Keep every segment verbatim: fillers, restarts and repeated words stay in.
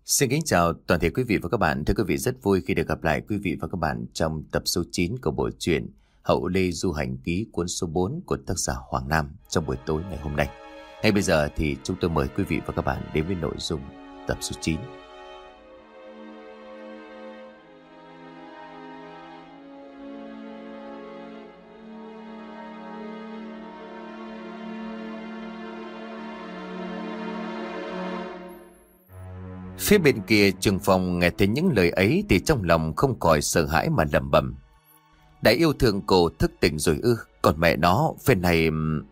Xin kính chào toàn thể quý vị và các bạn. Thưa quý vị, rất vui khi được gặp lại quý vị và các bạn trong tập số chín của bộ truyện Hậu Lê Du Hành Ký cuốn số bốn của tác giả Hoàng Nam trong buổi tối ngày hôm nay. Ngay bây giờ thì chúng tôi mời quý vị và các bạn đến với nội dung tập số chín. Phía bên kia Trường Phong nghe thấy những lời ấy thì trong lòng không khỏi sợ hãi mà lẩm bẩm. Đại yêu thương cô thức tỉnh rồi ư? Còn mẹ nó, phen này...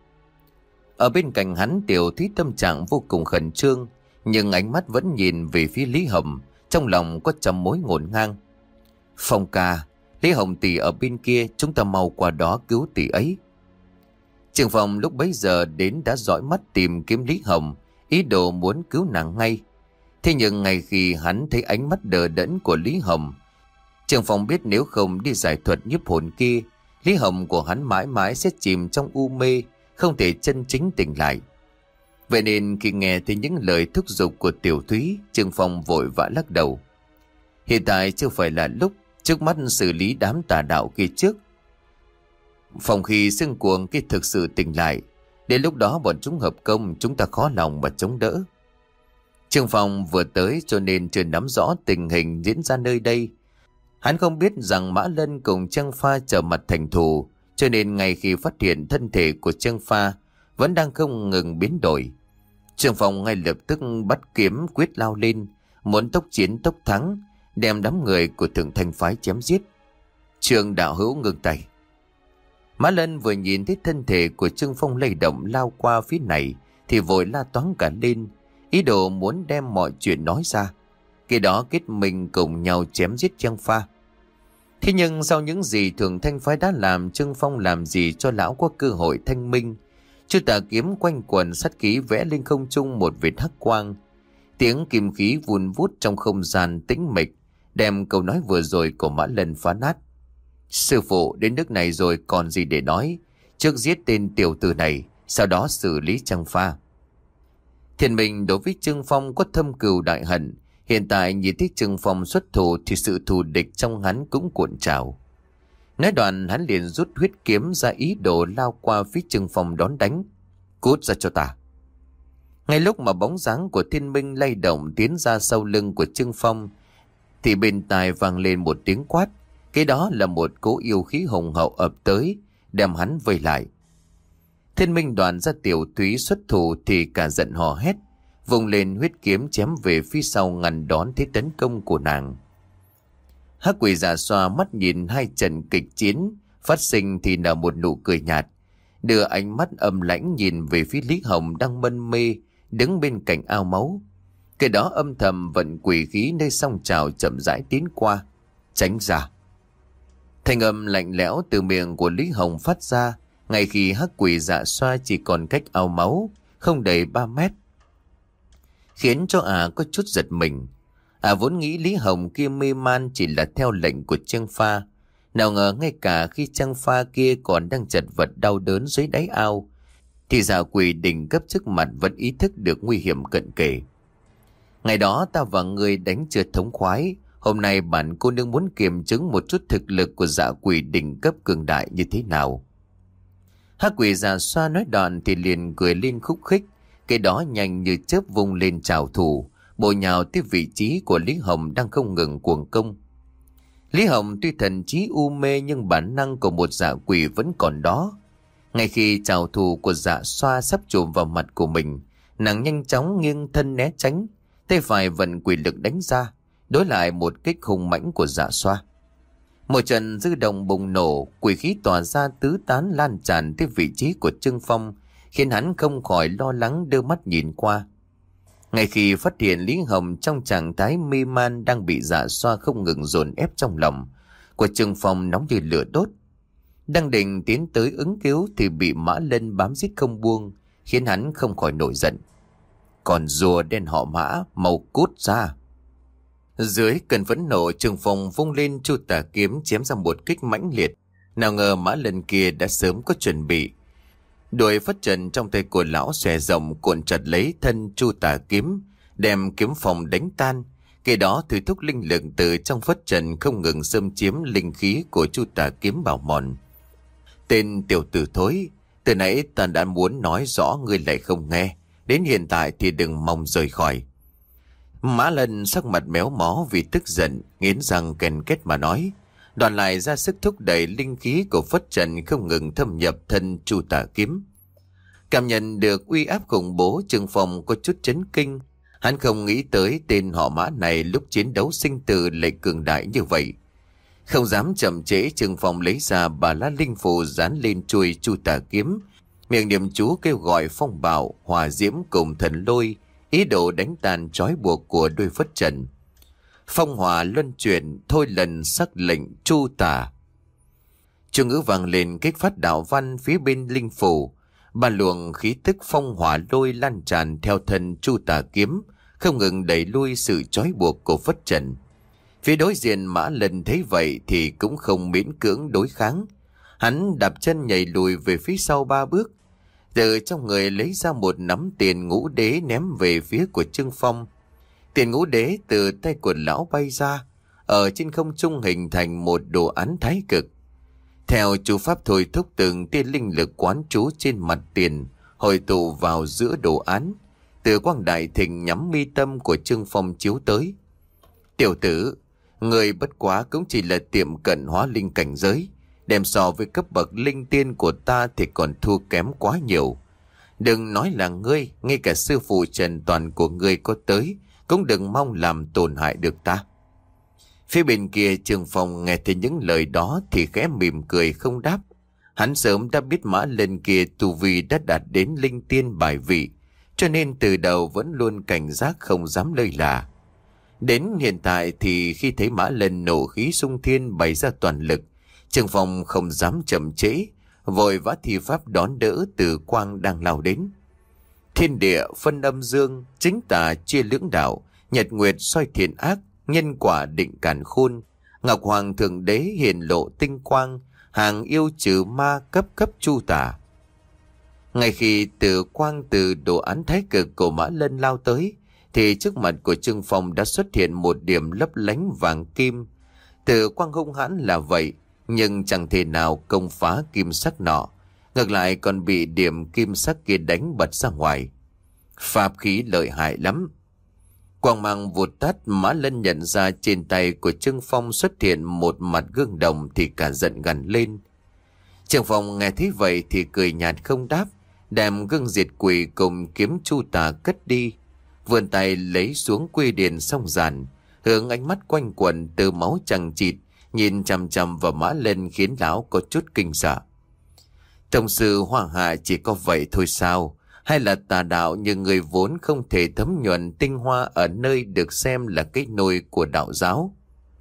Ở bên cạnh hắn Tiểu Thúy tâm trạng vô cùng khẩn trương, nhưng ánh mắt vẫn nhìn về phía Lý Hồng, trong lòng có trăm mối ngổn ngang. Phong ca, Lý Hồng tỷ ở bên kia, chúng ta mau qua đó cứu tỷ ấy. Trường Phong lúc bấy giờ đến đã dõi mắt tìm kiếm Lý Hồng, ý đồ muốn cứu nàng ngay. Thế nhưng ngay khi hắn thấy ánh mắt đờ đẫn của Lý Hồng, Trường Phong biết nếu không đi giải thuật nhiếp hồn kia, Lý Hồng của hắn mãi mãi sẽ chìm trong u mê, không thể chân chính tỉnh lại. Vậy nên khi nghe thấy những lời thúc giục của Tiểu Thúy, Trường Phong vội vã lắc đầu. Hiện tại chưa phải là lúc, trước mắt xử lý đám tà đạo kia trước. Phòng khi xương cuồng kia thực sự tỉnh lại, đến lúc đó bọn chúng hợp công, chúng ta khó lòng mà chống đỡ. Trường Phong vừa tới cho nên chưa nắm rõ tình hình diễn ra nơi đây. Hắn không biết rằng Mã Lân cùng Trang Pha trở mặt thành thù, cho nên ngay khi phát hiện thân thể của Trang Pha vẫn đang không ngừng biến đổi, Trường Phong ngay lập tức bắt kiếm quyết lao lên, muốn tốc chiến tốc thắng, đem đám người của Thượng Thanh phái chém giết. Trường đạo hữu ngừng tay. Mã Lân vừa nhìn thấy thân thể của Trương Phong lay động lao qua phía này thì vội la toáng cả lên, ý đồ muốn đem mọi chuyện nói ra, khi đó kết mình cùng nhau chém giết Trang Pha. Thế nhưng sau những gì Thượng Thanh phái đã làm, Trương Phong làm gì cho lão có cơ hội thanh minh? Chư tà kiếm quanh quần, sát khí vẽ lên không trung một vệt hắc quang, tiếng kim khí vun vút trong không gian tĩnh mịch, đem câu nói vừa rồi của Mã Lân phá nát. Sư phụ đến nước này rồi còn gì để nói, trước giết tên tiểu tử này, sau đó xử lý Trang Pha. Thiên Minh đối với Trương Phong có thâm cừu đại hận, hiện tại nhìn thấy Trương Phong xuất thủ thì sự thù địch trong hắn cũng cuộn trào. Nói đoạn hắn liền rút huyết kiếm ra, ý đồ lao qua phía Trương Phong đón đánh. Cút ra cho ta. Ngay lúc mà bóng dáng của Thiên Minh lay động tiến ra sau lưng của Trương Phong thì bên tai vang lên một tiếng quát. Cái đó là một cỗ yêu khí hùng hậu ập tới, đem hắn vây lại. Thiên Minh đoàn ra Tiểu Thúy xuất thủ thì cả giận hò hét, vùng lên huyết kiếm chém về phía sau ngăn đón thế tấn công của nàng. Hắc Quỷ Dạ Xoa mắt nhìn hai trận kịch chiến phát sinh thì nở một nụ cười nhạt, đưa ánh mắt âm lãnh nhìn về phía Lý Hồng đang mân mê đứng bên cạnh ao máu. Cái đó âm thầm vận quỷ khí nơi song trào chậm rãi tiến qua. Tránh ra. Thanh âm lạnh lẽo từ miệng của Lý Hồng phát ra ngay khi Hắc Quỷ Dạ Xoa chỉ còn cách ao máu không đầy ba mét, khiến cho ả à có chút giật mình. Ả à vốn nghĩ Lý Hồng kia mê man chỉ là theo lệnh của Trang Pha, nào ngờ ngay cả khi Trang Pha kia còn đang chật vật đau đớn dưới đáy ao thì Dạ Quỷ đỉnh cấp trước mặt vẫn ý thức được nguy hiểm cận kề. Ngày đó ta và người đánh chưa thống khoái, hôm nay bản cô nương muốn kiểm chứng một chút thực lực của Dạ Quỷ đỉnh cấp cường đại như thế nào. Hắc Quỷ Dạ Xoa nói đoạn thì liền cười lên khúc khích, cái đó nhanh như chớp vung lên trảo thủ, bổ nhào tới vị trí của Lý Hồng đang không ngừng cuồng công. Lý Hồng tuy thần trí u mê nhưng bản năng của một Dạ Quỷ vẫn còn đó. Ngay khi trảo thủ của Dạ Xoa sắp chụm vào mặt của mình, nàng nhanh chóng nghiêng thân né tránh, tay phải vận quỷ lực đánh ra, đối lại một kích hùng mãnh của Dạ Xoa. Một trận dư động bùng nổ, quỷ khí tỏa ra tứ tán lan tràn tới vị trí của Trương Phong, khiến hắn không khỏi lo lắng đưa mắt nhìn qua. Ngay khi phát hiện Lý Hồng trong trạng thái mê man đang bị Dạ Xoa không ngừng dồn ép trong lòng, của Trương Phong nóng như lửa đốt. Đang định tiến tới ứng cứu thì bị Mã Lân bám giết không buông, khiến hắn không khỏi nổi giận. Còn rùa đen họ Mã, mau cút ra. Dưới cơn phẫn nộ, Trương Phong vung lên chu tà kiếm chém ra một kích mãnh liệt. Nào ngờ Mã Lân kia đã sớm có chuẩn bị. Đuổi phất trần trong tay của lão xòe rộng cuộn chặt lấy thân chu tà kiếm, đem kiếm phòng đánh tan, Kế đó thôi thúc linh lực từ trong phất trần không ngừng xâm chiếm linh khí của Chu Tà Kiếm bào mòn. Tên tiểu tử thối, từ nãy ta đã muốn nói rõ ngươi lại không nghe, đến hiện tại thì đừng mong rời khỏi. Mã Lân sắc mặt méo mó vì tức giận, nghiến răng ken kết mà nói, đoàn lại ra sức thúc đẩy linh khí của phất trần không ngừng thâm nhập thân Chu Tà Kiếm. Cảm nhận được uy áp khủng bố, Trương Phong có chút chấn kinh. Hắn không nghĩ tới tên họ Mã này lúc chiến đấu sinh tử lại cường đại như vậy. Không dám chậm trễ, Trương Phong lấy ra bà lá linh phù dán lên chuôi Chu Tà Kiếm, miệng niệm chú kêu gọi phong bạo, hỏa diễm cùng thần lôi, ý đồ đánh tan trói buộc của đôi phất trần. Phong hỏa luân chuyển, thôi lần sắc lệnh Chu Tà. Chú ngữ vang lên kích phát đạo văn phía bên linh phù. Ba luồng khí tức phong hỏa lôi lan tràn theo thân Chu Tà Kiếm, không ngừng đẩy lui sự trói buộc của phất trần. Phía đối diện Mã Lân thấy vậy thì cũng không miễn cưỡng đối kháng. Hắn đạp chân nhảy lùi về phía sau ba bước, từ trong người lấy ra một nắm tiền ngũ đế ném về phía của Trương Phong. Tiền ngũ đế từ tay của lão bay ra, ở trên không trung hình thành một đồ án thái cực. Theo chú pháp thôi thúc, từng tia linh lực quán trú trên mặt tiền hội tụ vào giữa đồ án, từ quang đại thịnh nhắm mi tâm của Trương Phong chiếu tới. Tiểu tử, người bất quá cũng chỉ là tiệm cận hóa linh cảnh giới, đem so với cấp bậc linh tiên của ta thì còn thua kém quá nhiều. Đừng nói là ngươi, ngay cả sư phụ Trần Toàn của ngươi có tới cũng đừng mong làm tổn hại được ta. Phía bên kia Trương Phong nghe thấy những lời đó thì khẽ mỉm cười không đáp. Hắn sớm đã biết Mã Lân kia tu vi đã đạt đến linh tiên bài vị, cho nên từ đầu vẫn luôn cảnh giác không dám lơi là. Đến hiện tại thì khi thấy Mã Lân nổ khí xung thiên bày ra toàn lực, Trương Phong không dám chậm trễ, vội vã thi pháp đón đỡ từ quang đang lao đến. Thiên địa phân âm dương, chính tà chia lưỡng đạo, nhật nguyệt soi thiện ác, nhân quả định càn khôn. Ngọc Hoàng Thượng Đế hiển lộ tinh quang, hàng yêu trừ ma cấp cấp chu tả. Ngay khi từ quang từ đồ án thái cực của Mã Lân lao tới, thì trước mặt của Trương Phong đã xuất hiện một điểm lấp lánh vàng kim. Từ quang hung hãn là vậy, nhưng chẳng thể nào công phá kim sắc nọ, ngược lại còn bị điểm kim sắc kia đánh bật ra ngoài. Pháp khí lợi hại lắm. Quang mang vụt tắt, Mã Lân nhận ra trên tay của Trương Phong xuất hiện một mặt gương đồng thì cả giận gằn lên. Trương Phong nghe thấy vậy thì cười nhạt không đáp, đem gương diệt quỷ cùng kiếm chu tà cất đi, vươn tay lấy xuống quy điển song giản, hướng ánh mắt quanh quẩn từ máu chằng chịt nhìn chằm chằm vào Mã Lân khiến lão có chút kinh sợ. Tổng sư Hoàng Hạ chỉ có vậy thôi sao? Hay là tà đạo như người vốn không thể thấm nhuần tinh hoa ở nơi được xem là cái nôi của đạo giáo?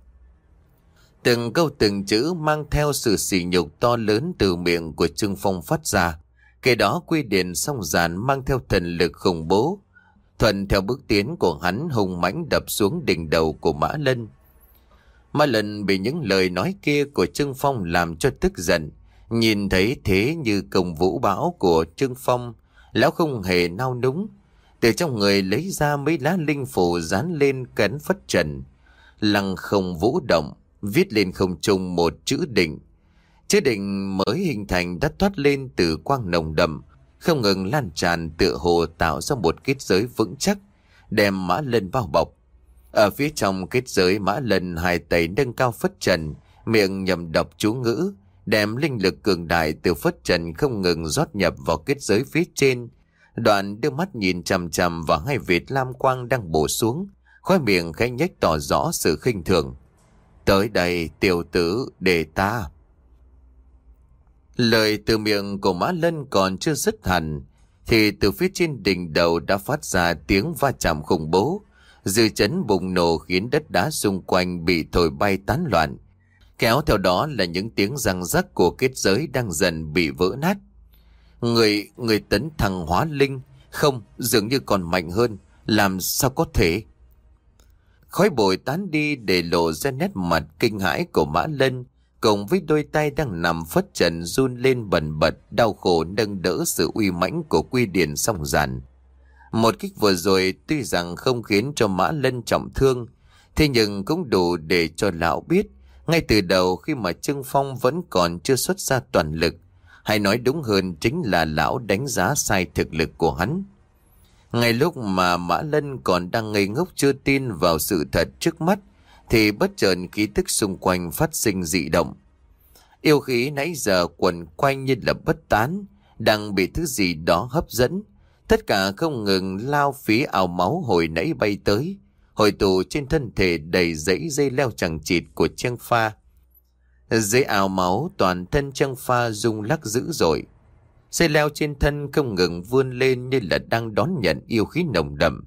Từng câu từng chữ mang theo sự sỉ nhục to lớn từ miệng của Trương Phong phát ra. Kế đó quy điển song giản mang theo thần lực khủng bố, thuận theo bước tiến của hắn hùng mãnh đập xuống đỉnh đầu của Mã Lân. Mã Lân bị những lời nói kia của Trương Phong làm cho tức giận. Nhìn thấy thế như công vũ bão của Trương Phong, lão không hề nao núng, từ trong người lấy ra mấy lá linh phù dán lên cấn phất trần, lăng không vũ động, viết lên không trung một chữ định. Chữ định mới hình thành đã thoát lên từ quang nồng đậm, không ngừng lan tràn tựa hồ tạo ra một kết giới vững chắc, đem Mã Lân bao bọc. Ở phía trong kết giới, Mã Lân hai tay nâng cao phất trần, miệng nhầm đọc chú ngữ, đem linh lực cường đại từ phất trần không ngừng rót nhập vào kết giới phía trên. Đoạn đưa mắt nhìn chằm chằm vào hai vệt lam quang đang bổ xuống, khóe miệng khẽ nhếch tỏ rõ sự khinh thường. Tới đây tiểu tử, để ta. Lời từ miệng của Mã Lân còn chưa dứt hẳn thì từ phía trên đỉnh đầu đã phát ra tiếng va chạm khủng bố, dư chấn bùng nổ khiến đất đá xung quanh bị thổi bay tán loạn, kéo theo đó là những tiếng răng rắc của kết giới đang dần bị vỡ nát. Người, người tấn thăng hóa linh, không, dường như còn mạnh hơn, làm sao có thể? Khói bụi tán đi để lộ ra nét mặt kinh hãi của Mã Lân, cùng với đôi tay đang nằm phất trần run lên bần bật, đau khổ nâng đỡ sự uy mãnh của quy điển song giản. Một kích vừa rồi tuy rằng không khiến cho Mã Lân trọng thương, Thế nhưng cũng đủ để cho lão biết, ngay từ đầu khi mà Trương Phong vẫn còn chưa xuất ra toàn lực, hay nói đúng hơn chính là lão đánh giá sai thực lực của hắn. Ngay lúc mà Mã Lân còn đang ngây ngốc chưa tin vào sự thật trước mắt, thì bất chợt khí tức xung quanh phát sinh dị động. Yêu khí nãy giờ quẩn quanh như là bất tán, đang bị thứ gì đó hấp dẫn. Tất cả không ngừng lao phía ảo máu hồi nãy bay tới, hội tụ trên thân thể đầy dãy dây leo chằng chịt của Trang Pha. Dưới ảo máu toàn thân Trang Pha rung lắc dữ dội. Dây leo trên thân không ngừng vươn lên như là đang đón nhận yêu khí nồng đậm.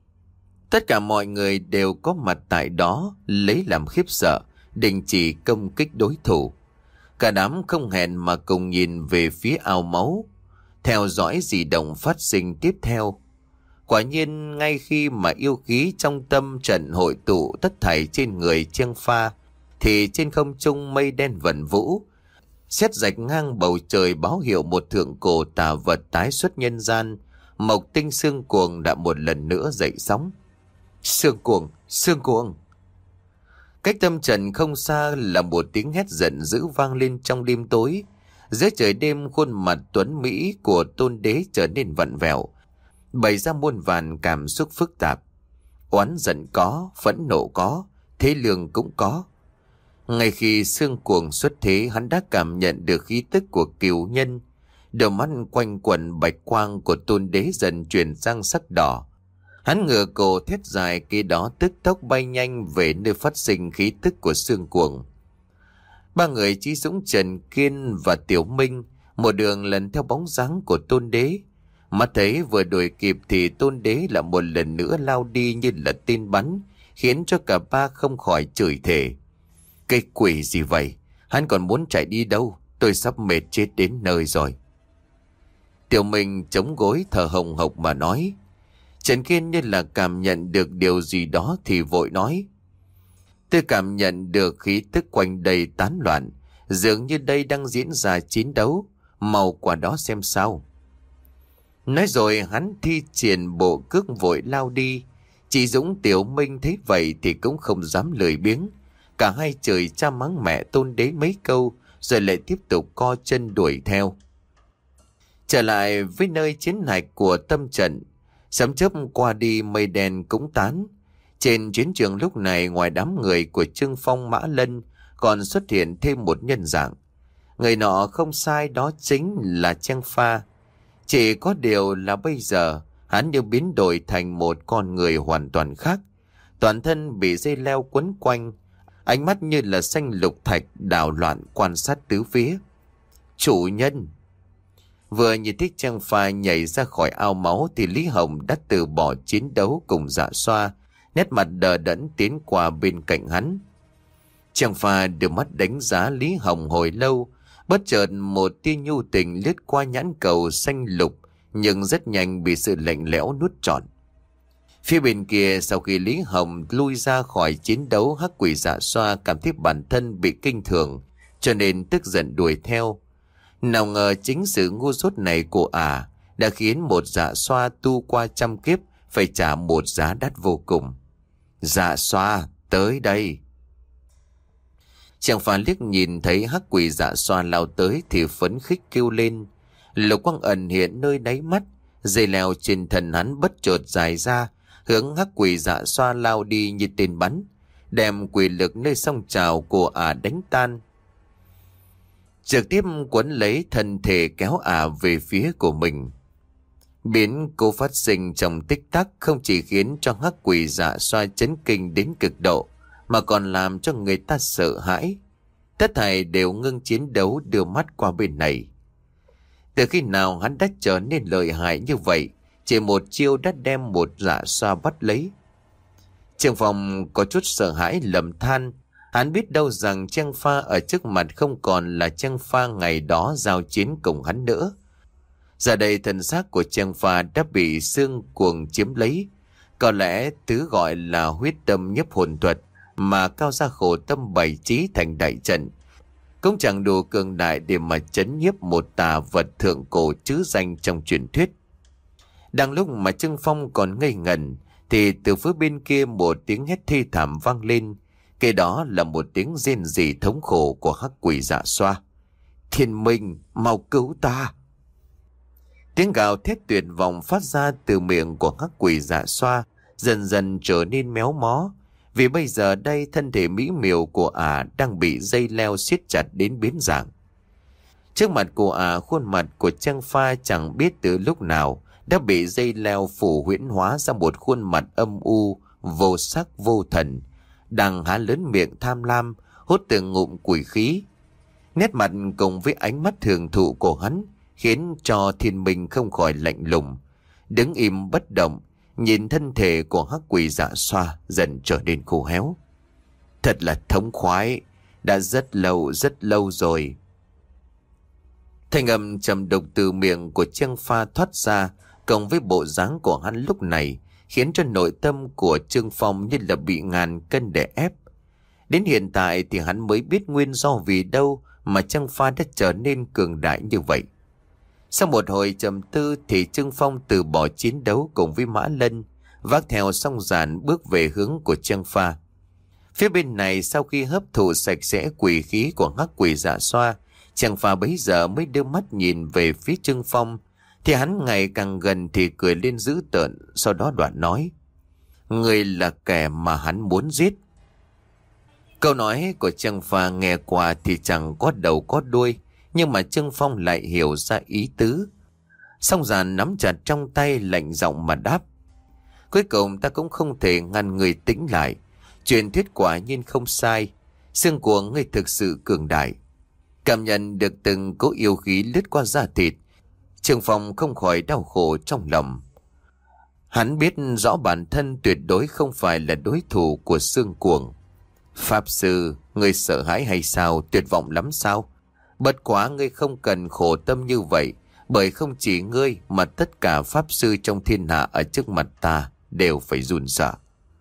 Tất cả mọi người đều có mặt tại đó, lấy làm khiếp sợ, đình chỉ công kích đối thủ. Cả đám không hẹn mà cùng nhìn về phía ao máu, theo dõi dị động phát sinh tiếp theo. Quả nhiên ngay khi mà yêu khí trong tâm trận hội tụ tất thảy trên người Trang Pha, thì trên không trung mây đen vần vũ, sét rạch ngang bầu trời báo hiệu một thượng cổ tà vật tái xuất nhân gian. Mộc tinh xương cuồng đã một lần nữa dậy sóng. Xương cuồng, xương cuồng. Cách tâm trận không xa là một tiếng hét giận dữ vang lên trong đêm tối. Dưới trời đêm, khuôn mặt tuấn mỹ của Tôn Đế trở nên vặn vẹo, bày ra muôn vàn cảm xúc phức tạp. Oán giận có, phẫn nộ có, thế lương cũng có. Ngay khi xương cuồng xuất thế, hắn đã cảm nhận được khí tức của cửu nhân. Đôi mắt quanh quẩn bạch quang của Tôn Đế dần chuyển sang sắc đỏ. Hắn ngửa cổ thét dài, kế đó tức tốc bay nhanh về nơi phát sinh khí tức của xương cuồng. Ba người Chí Dũng, Trần Kiên và Tiểu Minh một đường lần theo bóng dáng của Tôn Đế. Mắt thấy vừa đuổi kịp thì Tôn Đế lại một lần nữa lao đi như là tên bắn, khiến cho cả ba không khỏi chửi thề. Cái quỷ gì vậy? Hắn còn muốn chạy đi đâu? Tôi sắp mệt chết đến nơi rồi. Tiểu Minh chống gối thở hồng hộc mà nói. Trần Kiên như là cảm nhận được điều gì đó thì vội nói. Tôi cảm nhận được khí tức quanh đây tán loạn, dường như đây đang diễn ra chiến đấu, mau qua đó xem sao. Nói rồi hắn thi triển bộ cước vội lao đi. Chị Dũng, Tiểu Minh thấy vậy thì cũng không dám lười biếng. Cả hai chửi cha mắng mẹ Tôn Đế mấy câu, rồi lại tiếp tục co chân đuổi theo. Trở lại với nơi chiến hạch của tâm trận, sấm chớp qua đi mây đen cũng tán. Trên chiến trường lúc này, ngoài đám người của Trương Phong, Mã Lân, còn xuất hiện thêm một nhân dạng. Người nọ không sai, đó chính là Trang Pha. Chỉ có điều là bây giờ hắn như biến đổi thành một con người hoàn toàn khác. Toàn thân bị dây leo quấn quanh, ánh mắt như là xanh lục thạch đảo loạn quan sát tứ phía. Chủ nhân! Vừa nhìn thấy Trang Pha nhảy ra khỏi ao máu thì Lý Hồng đã từ bỏ chiến đấu cùng Dạ Xoa, nét mặt đờ đẫn tiến qua bên cạnh hắn. Trang Pha đưa mắt đánh giá Lý Hồng hồi lâu, bất chợt một tia nhu tình lướt qua nhãn cầu xanh lục, nhưng rất nhanh bị sự lạnh lẽo nuốt trọn. Phía bên kia, sau khi Lý Hồng lui ra khỏi chiến đấu, hắc quỷ Dạ Xoa cảm thấy bản thân bị kinh thường, cho nên tức giận đuổi theo. Nào ngờ chính sự ngu dốt này của ả đã khiến một Dạ Xoa tu qua trăm kiếp phải trả một giá đắt vô cùng. Dạ Xoa, tới đây! Chàng Pha liếc nhìn thấy hắc quỷ Dạ Xoa lao tới thì phấn khích kêu lên. Lục quang ẩn hiện nơi đáy mắt, dây leo trên thân hắn bất chợt dài ra, hướng hắc quỷ Dạ Xoa lao đi như tên bắn, đem quỷ lực nơi song trào của ả đánh tan, trực tiếp quấn lấy thân thể kéo ả về phía của mình. Biến cố phát sinh trong tích tắc không chỉ khiến cho hắc quỷ Dạ Xoa chấn kinh đến cực độ, mà còn làm cho người ta sợ hãi. Tất thảy đều ngưng chiến đấu, đưa mắt qua bên này. Từ khi nào hắn đã trở nên lợi hại như vậy? Chỉ một chiêu đã đem một Dạ Xoa bắt lấy. Trương Phong có chút sợ hãi lầm than. Hắn biết đâu rằng Trang Pha ở trước mặt không còn là Trang Pha ngày đó giao chiến cùng hắn nữa. Giờ đây thân xác của Trang Pha đã bị xương cuồng chiếm lấy. Có lẽ thứ gọi là huyết tâm nhấp hồn thuật mà Cao Gia Khổ tâm bày trí thành đại trận cũng chẳng đủ cường đại để mà chấn nhiếp một tà vật thượng cổ trứ danh trong truyền thuyết. Đang lúc mà Trương Phong còn ngây ngẩn thì từ phía bên kia một tiếng hét thê thảm vang lên. Cái đó là một tiếng rên rỉ thống khổ của hắc quỷ Dạ Xoa. Thiên Minh, mau cứu ta! Tiếng gào thét tuyệt vọng phát ra từ miệng của hắc quỷ Dạ Xoa dần dần trở nên méo mó. Vì bây giờ đây thân thể mỹ miều của ả đang bị dây leo siết chặt đến biến dạng. Trước mặt của ả, khuôn mặt của Trang Pha chẳng biết từ lúc nào đã bị dây leo phủ huyễn hóa ra một khuôn mặt âm u, vô sắc vô thần, đang há lớn miệng tham lam, hút từng ngụm quỷ khí. Nét mặt cùng với ánh mắt thường thụ của hắn khiến cho Thiên Minh không khỏi lạnh lùng, đứng im bất động, nhìn thân thể của hắc quỷ Dạ Xoa dần trở nên khô héo. Thật là thống khoái, đã rất lâu rất lâu rồi. Thanh âm trầm đục từ miệng của Trương Pha thoát ra, cộng với bộ dáng của hắn lúc này khiến cho nội tâm của Trương Phong như là bị ngàn cân đè ép. Đến hiện tại thì hắn mới biết nguyên do vì đâu mà Trương Pha đã trở nên cường đại như vậy. Sau một hồi trầm tư thì Trương Phong từ bỏ chiến đấu cùng với Mã Lân, vác theo song giản bước về hướng của Trương Pha. Phía bên này sau khi hấp thụ sạch sẽ quỷ khí của hắc quỷ Dạ Xoa, Trương Pha bấy giờ mới đưa mắt nhìn về phía Trương Phong, thì hắn ngày càng gần thì cười lên dữ tợn, sau đó đoạn nói: Người là kẻ mà hắn muốn giết. Câu nói của Trương Pha nghe qua thì chẳng có đầu có đuôi, nhưng mà Trương Phong lại hiểu ra ý tứ. Song giản nắm chặt trong tay lạnh giọng mà đáp: Cuối cùng ta cũng không thể ngăn người tĩnh lại. Truyền thuyết quả nhiên không sai, xương của ngươi thực sự cường đại. Cảm nhận được từng cỗ yêu khí lướt qua da thịt, Trương Phong không khỏi đau khổ trong lòng. Hắn biết rõ bản thân tuyệt đối không phải là đối thủ của xương cuồng. Pháp sư, ngươi sợ hãi hay sao? Tuyệt vọng lắm sao? Bất quá ngươi không cần khổ tâm như vậy, bởi không chỉ ngươi mà tất cả pháp sư trong thiên hạ ở trước mặt ta đều phải run sợ.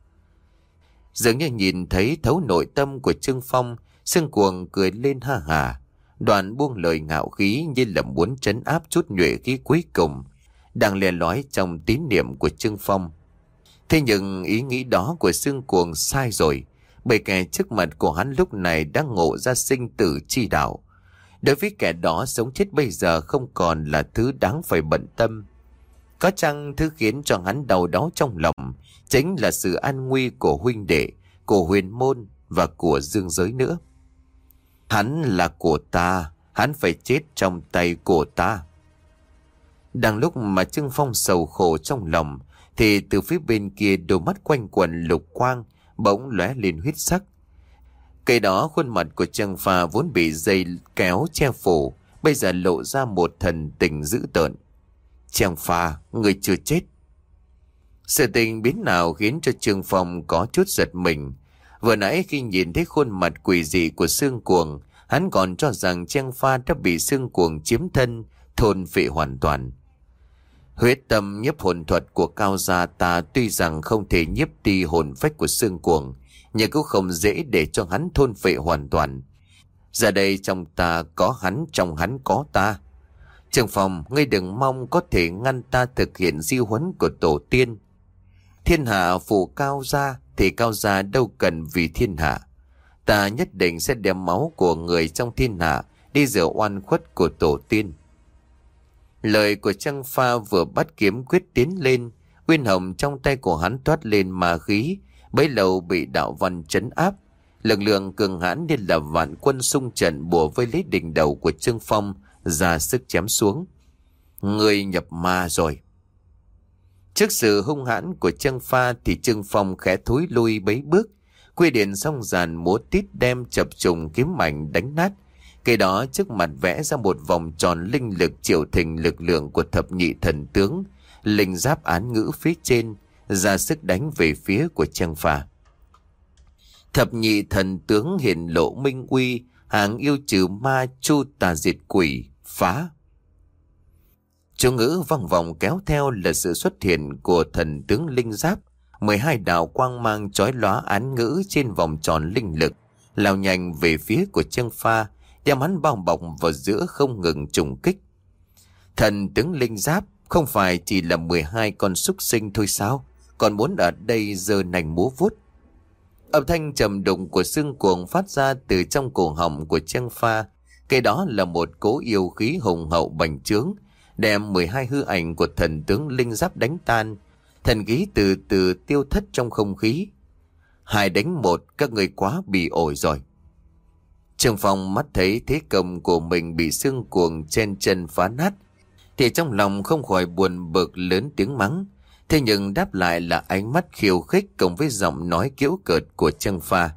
Dường như nhìn thấy thấu nội tâm của Trương Phong, xương cuồng cười lên ha hà, đoạn buông lời ngạo khí như là muốn trấn áp chút nhuệ khí cuối cùng đang lè lói trong tín niệm của Trương Phong. Thế nhưng ý nghĩ đó của xương cuồng sai rồi, bởi kẻ trước mặt của hắn lúc này đang ngộ ra sinh tử chi đạo. Đối với kẻ đó, sống chết bây giờ không còn là thứ đáng phải bận tâm. Có chăng thứ khiến cho hắn đau đớn trong lòng chính là sự an nguy của huynh đệ, của huyền môn và của dương giới nữa. Hắn là của ta, hắn phải chết trong tay của ta. Đang lúc mà Trương Phong sầu khổ trong lòng thì từ phía bên kia đôi mắt quanh quần lục quang bỗng lóe lên huyết sắc. Cây đó khuôn mặt của Trương Pha vốn bị dây kéo che phủ, bây giờ lộ ra một thần tình dữ tợn. Trương Pha, người chưa chết. Sự tình biến nào khiến cho Trương Phong có chút giật mình. Vừa nãy khi nhìn thấy khuôn mặt quỷ dị của xương cuồng, hắn còn cho rằng Trương Pha đã bị xương cuồng chiếm thân, thôn phệ hoàn toàn. Huyết tâm nhiếp hồn thuật của Cao gia ta tuy rằng không thể nhiếp đi hồn phách của xương cuồng, nhưng cũng không dễ để cho hắn thôn phệ hoàn toàn. Giờ đây trong ta có hắn, trong hắn có ta. Trương Phong, ngươi đừng mong có thể ngăn ta thực hiện di huấn của tổ tiên. Thiên hạ phụ Cao gia thì Cao gia đâu cần vì thiên hạ. Ta nhất định sẽ đem máu của người trong thiên hạ đi rửa oan khuất của tổ tiên. Lời của Trương Pha vừa bắt kiếm quyết tiến lên, uyên hồng trong tay của hắn toát lên ma khí, bấy lâu bị đạo văn trấn áp. Lực lượng cường hãn như là vạn quân xung trận bùa với lấy đỉnh đầu của Trương Phong ra sức chém xuống. Người nhập ma rồi. Trước sự hung hãn của Trương Pha thì Trương Phong khẽ thối lui bấy bước, quy điện song giàn múa tít đem chập trùng kiếm mảnh đánh nát. Cây đó trước mặt vẽ ra một vòng tròn linh lực triệu thình lực lượng của thập nhị thần tướng, linh giáp án ngữ phía trên, ra sức đánh về phía của Trương Pha. Thập nhị thần tướng hiện lộ minh uy, hàng yêu trừ ma, chu tà diệt quỷ, phá. Chú ngữ vang vọng kéo theo là sự xuất hiện của thần tướng linh giáp, mười hai đạo quang mang chói lóa án ngữ trên vòng tròn linh lực, lao nhanh về phía của Trương Pha, đem hắn bao bọc vào giữa không ngừng trùng kích. Thần tướng linh giáp không phải chỉ là mười hai con súc sinh thôi sao? còn muốn ở đây giơ nành múa vuốt. Âm thanh trầm đục của xương cuồng phát ra từ trong cổ họng của Trang Pha. Cái đó là một cỗ yêu khí hùng hậu bành trướng, đem mười hai hư ảnh của thần tướng linh giáp đánh tan. Thần khí từ từ tiêu thất trong không khí. Hai đánh một, các người quá bị ổi rồi. Trương Phong mắt thấy thế công của mình bị xương cuồng chen chân phá nát, thì trong lòng không khỏi buồn bực lớn tiếng mắng. Thế nhưng đáp lại là ánh mắt khiêu khích cộng với giọng nói giễu cợt của Trương Pha.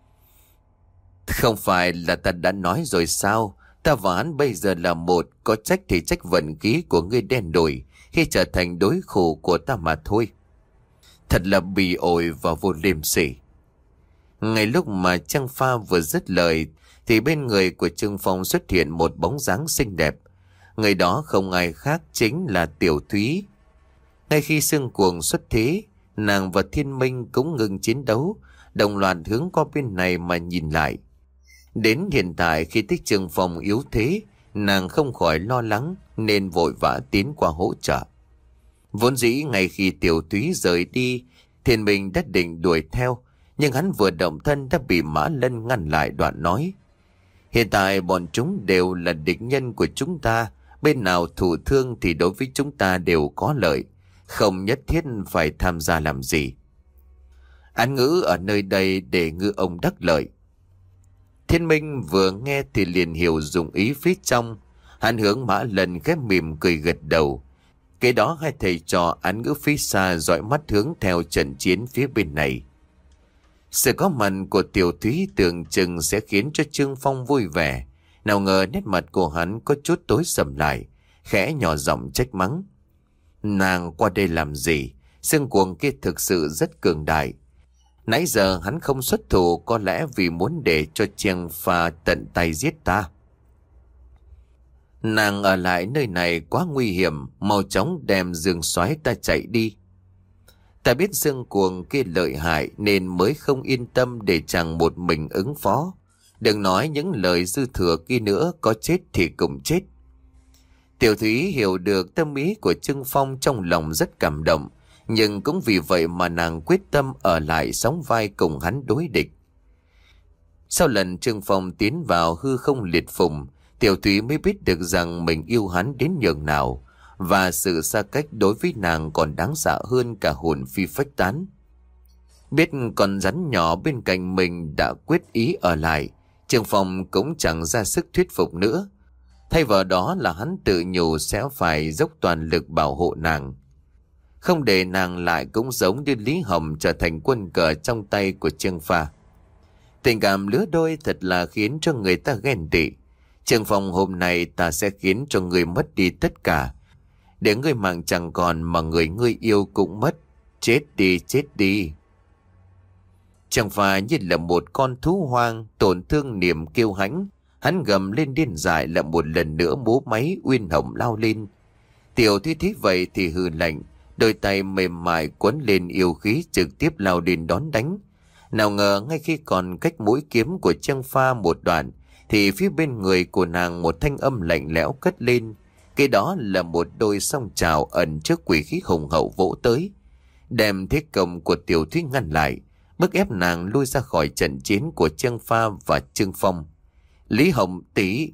Không phải là ta đã nói rồi sao? Ta và hắn bây giờ là một, có trách thì trách vận khí của ngươi đen đổi khi trở thành đối thủ của ta mà thôi. Thật là bỉ ổi và vô liêm sỉ. Ngay lúc mà Trương Pha vừa dứt lời thì bên người của Trương Phong xuất hiện một bóng dáng xinh đẹp. Người đó không ai khác chính là Tiểu Thúy. Ngay khi xương cuồng xuất thế, nàng và Thiên Minh cũng ngừng chiến đấu, đồng loạt hướng qua bên này mà nhìn lại. Đến hiện tại khi thấy Trương Phong yếu thế, nàng không khỏi lo lắng nên vội vã tiến qua hỗ trợ. Vốn dĩ ngay khi Tiểu Thúy rời đi, Thiên Minh đã định đuổi theo, nhưng hắn vừa động thân đã bị Mã Lân ngăn lại, đoạn nói: hiện tại bọn chúng đều là địch nhân của chúng ta, bên nào thụ thương thì đối với chúng ta đều có lợi, không nhất thiết phải tham gia làm gì. Án ngữ ở nơi đây để ngư ông đắc lợi. Thiên Minh vừa nghe thì liền hiểu dụng ý phía trong. Hắn hướng Mã Lân khép mỉm cười gật đầu. Cái đó hai thầy trò án ngữ phía xa dõi mắt hướng theo trận chiến phía bên này. Sự có mặt của Tiểu Thúy tưởng chừng sẽ khiến cho Trương Phong vui vẻ. Nào ngờ nét mặt của hắn có chút tối sầm lại, khẽ nhỏ giọng trách mắng: nàng qua đây làm gì? Xương cuồng kia thực sự rất cường đại. Nãy giờ hắn không xuất thủ có lẽ vì muốn để cho Trang Pha tận tay giết ta. Nàng ở lại nơi này quá nguy hiểm, mau chóng đem Dương Soái ta chạy đi. Ta biết Dương Cuồng kia lợi hại nên mới không yên tâm để chàng một mình ứng phó. Đừng nói những lời dư thừa kia nữa, có chết thì cũng chết. Tiểu Thúy hiểu được tâm ý của Trương Phong, trong lòng rất cảm động, nhưng cũng vì vậy mà nàng quyết tâm ở lại sóng vai cùng hắn đối địch. Sau lần Trương Phong tiến vào hư không liệt phùng, Tiểu Thúy mới biết được rằng mình yêu hắn đến nhường nào, và sự xa cách đối với nàng còn đáng sợ hơn cả hồn phi phách tán. Biết con rắn nhỏ bên cạnh mình đã quyết ý ở lại, Trương Phong cũng chẳng ra sức thuyết phục nữa. Thay vào đó là hắn tự nhủ sẽ phải dốc toàn lực bảo hộ nàng, không để nàng lại cũng giống như Lý Hồng trở thành quân cờ trong tay của Trương Pha. Tình cảm lứa đôi thật là khiến cho người ta ghen tị. Trương Phong, hôm nay ta sẽ khiến cho người mất đi tất cả, để người mạng chẳng còn mà người ngươi yêu cũng mất. Chết đi, chết đi. Trương Pha như là một con thú hoang tổn thương niềm kiêu hãnh, hắn gầm lên điên dại, lại một lần nữa múa máy uyên hồng lao lên. Tiểu Thúy thấy vậy thì hừ lạnh, đôi tay mềm mại quấn lên yêu khí trực tiếp lao đến đón đánh. Nào ngờ ngay khi còn cách mũi kiếm của Trương Pha một đoạn thì phía bên người của nàng một thanh âm lạnh lẽo cất lên. Cái đó là một đôi song trào ẩn trước quỷ khí hùng hậu vỗ tới, đem thế công của Tiểu Thúy ngăn lại, bức ép nàng lui ra khỏi trận chiến của Trương Pha và Trương Phong. Lý Hồng tỷ.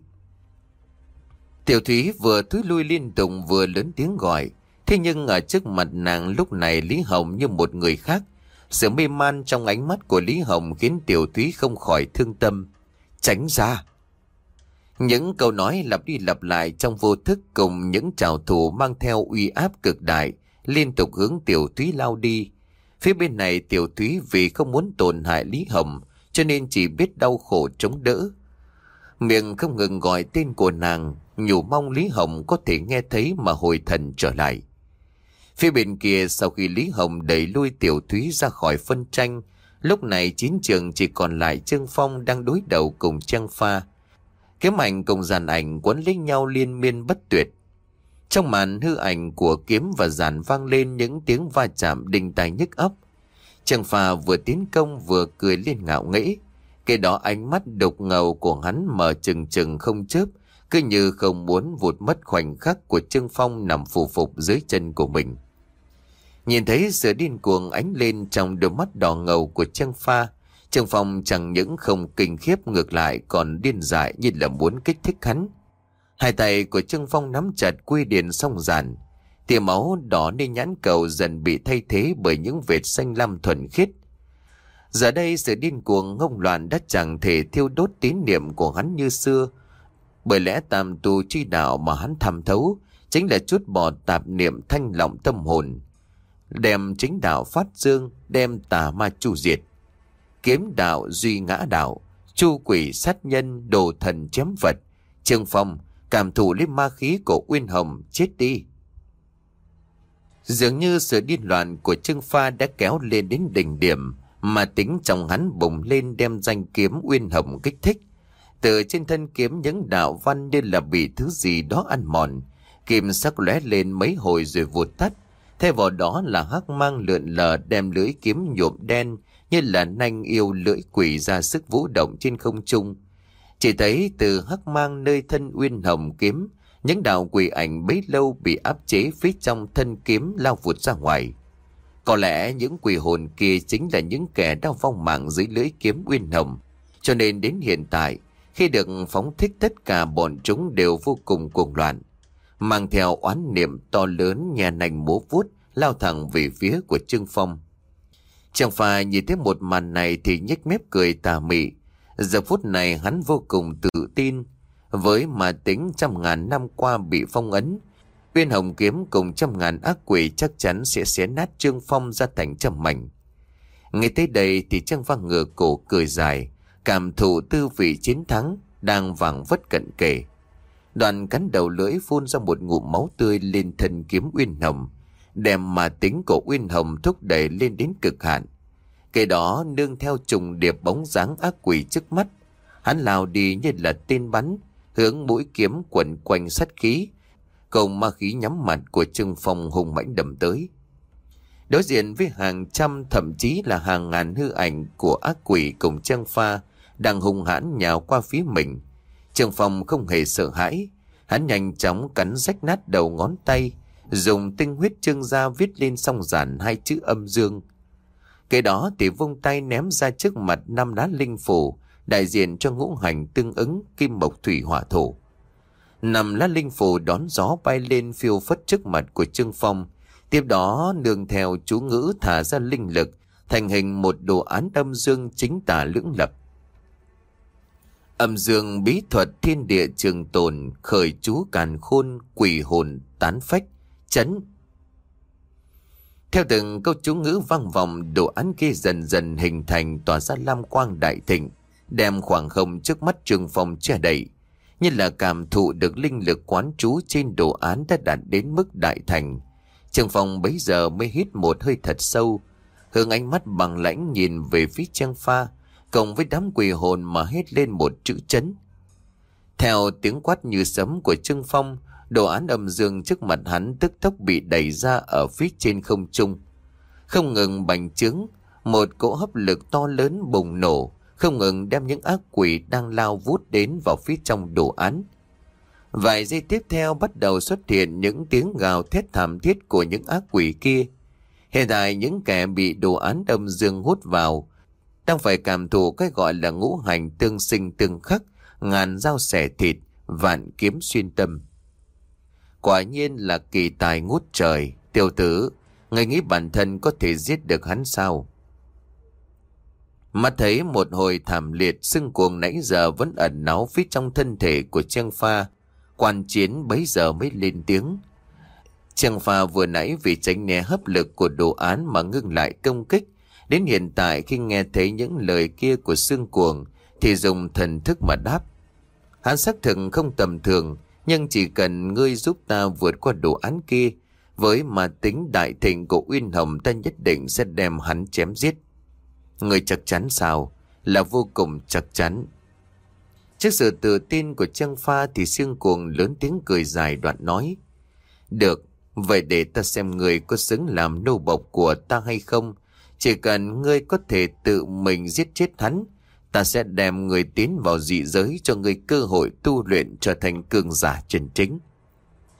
Tiểu Thúy vừa thúi lui liên tục vừa lớn tiếng gọi. Thế nhưng ở trước mặt nàng lúc này Lý Hồng như một người khác. Sự mê man trong ánh mắt của Lý Hồng khiến Tiểu Thúy không khỏi thương tâm. Tránh ra. Những câu nói lặp đi lặp lại trong vô thức cùng những trảo thủ mang theo uy áp cực đại liên tục hướng Tiểu Thúy lao đi. Phía bên này Tiểu Thúy vì không muốn tổn hại Lý Hồng cho nên chỉ biết đau khổ chống đỡ. Miệng không ngừng gọi tên của nàng, nhủ mong Lý Hồng có thể nghe thấy mà hồi thần trở lại. Phía bên kia sau khi Lý Hồng đẩy lui Tiểu Thúy ra khỏi phân tranh, lúc này chiến trường chỉ còn lại Trương Phong đang đối đầu cùng Trang Pha. Kiếm ảnh cùng giàn ảnh quấn lấy nhau liên miên bất tuyệt. Trong màn hư ảnh của kiếm và giàn vang lên những tiếng va chạm đinh tai nhức óc. Trang Pha vừa tiến công vừa cười lên ngạo nghễ. Cái đó ánh mắt đục ngầu của hắn mở trừng trừng không chớp, cứ như không muốn vụt mất khoảnh khắc của Trương Phong nằm phù phục dưới chân của mình. Nhìn thấy sự điên cuồng ánh lên trong đôi mắt đỏ ngầu của Trương Pha, Trương Phong chẳng những không kinh khiếp, ngược lại còn điên dại như là muốn kích thích hắn. Hai tay của Trương Phong nắm chặt quy điển song giản, tia máu đỏ nên nhãn cầu dần bị thay thế bởi những vệt xanh lam thuần khiết. Giờ đây sự điên cuồng ngông loạn đã chẳng thể thiêu đốt tín niệm của hắn như xưa, bởi lẽ tam tu chi đạo mà hắn thăm thấu chính là chút bỏ tạp niệm, thanh lọc tâm hồn, đem chính đạo phát dương, đem tà ma chu diệt. Kiếm đạo duy ngã đạo, chu quỷ sát nhân, đồ thần chém vật. Trương Phong cảm thụ lấy ma khí của Uyên Hồng, chết đi. Dường như sự điên loạn của Trương Pha đã kéo lên đến đỉnh điểm, mà tính trong hắn bùng lên, đem danh kiếm Uyên Hồng kích thích. Từ trên thân kiếm những đạo văn như là bị thứ gì đó ăn mòn, kim sắc lóe lên mấy hồi rồi vụt tắt. Thay vào đó là hắc mang lượn lờ, đem lưỡi kiếm nhuộm đen như là nanh yêu lưỡi quỷ ra sức vũ động trên không trung. Chỉ thấy từ hắc mang nơi thân Uyên Hồng kiếm, những đạo quỷ ảnh bấy lâu bị áp chế phía trong thân kiếm lao vụt ra ngoài. Có lẽ những quỷ hồn kia chính là những kẻ đã vong mạng dưới lưỡi kiếm Uyên Hồng, cho nên đến hiện tại, khi được phóng thích, tất cả bọn chúng đều vô cùng cuồng loạn, mang theo oán niệm to lớn, nhà nành múa vuốt lao thẳng về phía của Trương Phong. Chẳng phải nhìn thấy một màn này thì nhếch mép cười tà mị. Giờ phút này hắn vô cùng tự tin, với mà tính trăm ngàn năm qua bị phong ấn, Uyên Hồng kiếm cùng trăm ngàn ác quỷ chắc chắn sẽ xé nát Trương Phong ra thành trăm mảnh. Ngay tới đây thì Trương Phong ngửa cổ cười dài, cảm thụ tư vị chiến thắng đang vàng vất cận kề. Đoạn cắn đầu lưỡi phun ra một ngụm máu tươi lên thân kiếm Uyên Hồng, đem mà tính của Uyên Hồng thúc đẩy lên đến cực hạn. Cái đó nương theo trùng điệp bóng dáng ác quỷ trước mắt, hắn lao đi như là tên bắn, hướng mũi kiếm quẩn quanh sát khí, cùng ma khí nhắm mặt của Trương Phong hùng mãnh đâm tới. Đối diện với hàng trăm, thậm chí là hàng ngàn hư ảnh của ác quỷ cùng Trương Pha đang hung hãn nhào qua phía mình, Trương Phong không hề sợ hãi. Hắn nhanh chóng cắn rách nát đầu ngón tay, dùng tinh huyết trương gia viết lên song giản hai chữ âm dương. Cái đó thì vung tay ném ra trước mặt năm lá linh phù, đại diện cho ngũ hành tương ứng kim mộc thủy hỏa thổ. Năm lá linh phù đón gió bay lên phiêu phất trước mặt của Trương Phong, tiếp đó nương theo chú ngữ thả ra linh lực, thành hình một đồ án âm dương chính tà lưỡng lập. Âm dương bí thuật thiên địa trường tồn, khởi chú càn khôn, quỷ hồn tán phách, chấn. Theo từng câu chú ngữ vang vọng, đồ án kia dần dần hình thành, tỏa ra lam quang đại thịnh, đem khoảng không trước mắt Trương Phong che đậy. Như là cảm thụ được linh lực quán trú trên đồ án đã đạt đến mức đại thành, Trương Phong bấy giờ mới hít một hơi thật sâu, hướng ánh mắt bằng lãnh nhìn về phía Trương Pha, cộng với đám quỷ hồn mà hét lên một chữ chấn. Theo tiếng quát như sấm của Trương Phong, đồ án âm dương trước mặt hắn tức tốc bị đẩy ra ở phía trên không trung, không ngừng bành trướng, một cỗ hấp lực to lớn bùng nổ, không ngừng đem những ác quỷ đang lao vút đến vào phía trong đồ án. Vài giây tiếp theo bắt đầu xuất hiện những tiếng gào thét thảm thiết của những ác quỷ kia. Hiện tại những kẻ bị đồ án âm dương hút vào đang phải cảm thụ cái gọi là ngũ hành tương sinh tương khắc, ngàn dao xẻ thịt, vạn kiếm xuyên tâm. Quả nhiên là kỳ tài ngút trời. Tiểu tử, ngươi nghĩ bản thân có thể giết được hắn sao? Mắt thấy một hồi thảm liệt, xương cuồng nãy giờ vẫn ẩn náu phía trong thân thể của Trương Pha, quan chiến bấy giờ mới lên tiếng. Trương Pha vừa nãy vì tránh né hấp lực của đồ án mà ngưng lại công kích, đến hiện tại khi nghe thấy những lời kia của xương cuồng thì dùng thần thức mà đáp. Hắn xác thực không tầm thường, nhưng chỉ cần ngươi giúp ta vượt qua đồ án kia, với mà tính đại thịnh của Uyên Hồng, ta nhất định sẽ đem hắn chém giết. Ngươi chắc chắn sao? Là vô cùng chắc chắn. Trước sự tự tin của Trương Pha thì xương cuồng lớn tiếng cười dài, đoạn nói: Được, vậy để ta xem ngươi có xứng làm nô bộc của ta hay không. Chỉ cần ngươi có thể tự mình giết chết hắn, ta sẽ đem người tiến vào dị giới, cho ngươi cơ hội tu luyện trở thành cường giả chân chính.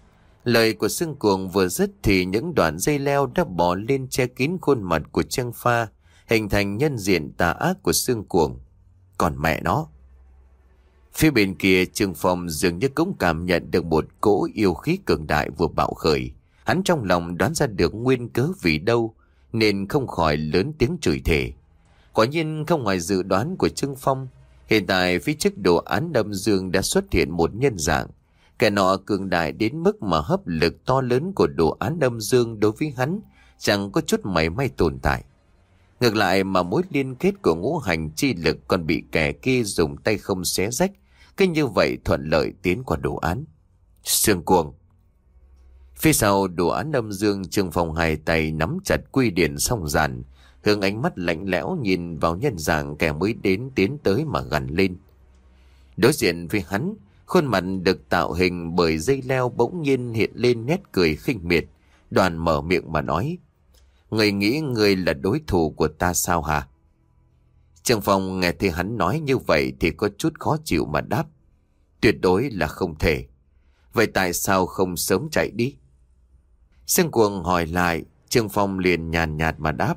Lời của Sương Cuồng vừa dứt thì những đoạn dây leo đã bò lên che kín khuôn mặt của Trương Pha, hình thành nhân diện tà ác của Sương Cuồng. Còn mẹ nó! Phía bên kia Trương Phong dường như cũng cảm nhận được một cỗ yêu khí cường đại vừa bạo khởi. Hắn trong lòng đoán ra được nguyên cớ vì đâu, nên không khỏi lớn tiếng chửi thề. Quả nhiên không ngoài dự đoán của Trương Phong, hiện tại phía trước đồ án âm dương đã xuất hiện một nhân dạng. Kẻ nọ cường đại đến mức mà hấp lực to lớn của đồ án âm dương đối với hắn chẳng có chút mảy may tồn tại. Ngược lại mà mối liên kết của ngũ hành chi lực còn bị kẻ kia dùng tay không xé rách, cứ như vậy thuận lợi tiến qua đồ án. Sương Cuồng! Phía sau đồ án âm dương, Trương Phong hai tay nắm chặt quy điển song giản, hướng ánh mắt lạnh lẽo nhìn vào nhân dạng kẻ mới đến tiến tới mà gằn lên. Đối diện với hắn, khuôn mặt được tạo hình bởi dây leo bỗng nhiên hiện lên nét cười khinh miệt. Đoàn mở miệng mà nói: Người nghĩ người là đối thủ của ta sao hả? Trương Phong nghe thấy hắn nói như vậy thì có chút khó chịu mà đáp: Tuyệt đối là không thể. Vậy tại sao không sớm chạy đi? Sương Cuồng hỏi lại. Trương Phong liền nhàn nhạt mà đáp: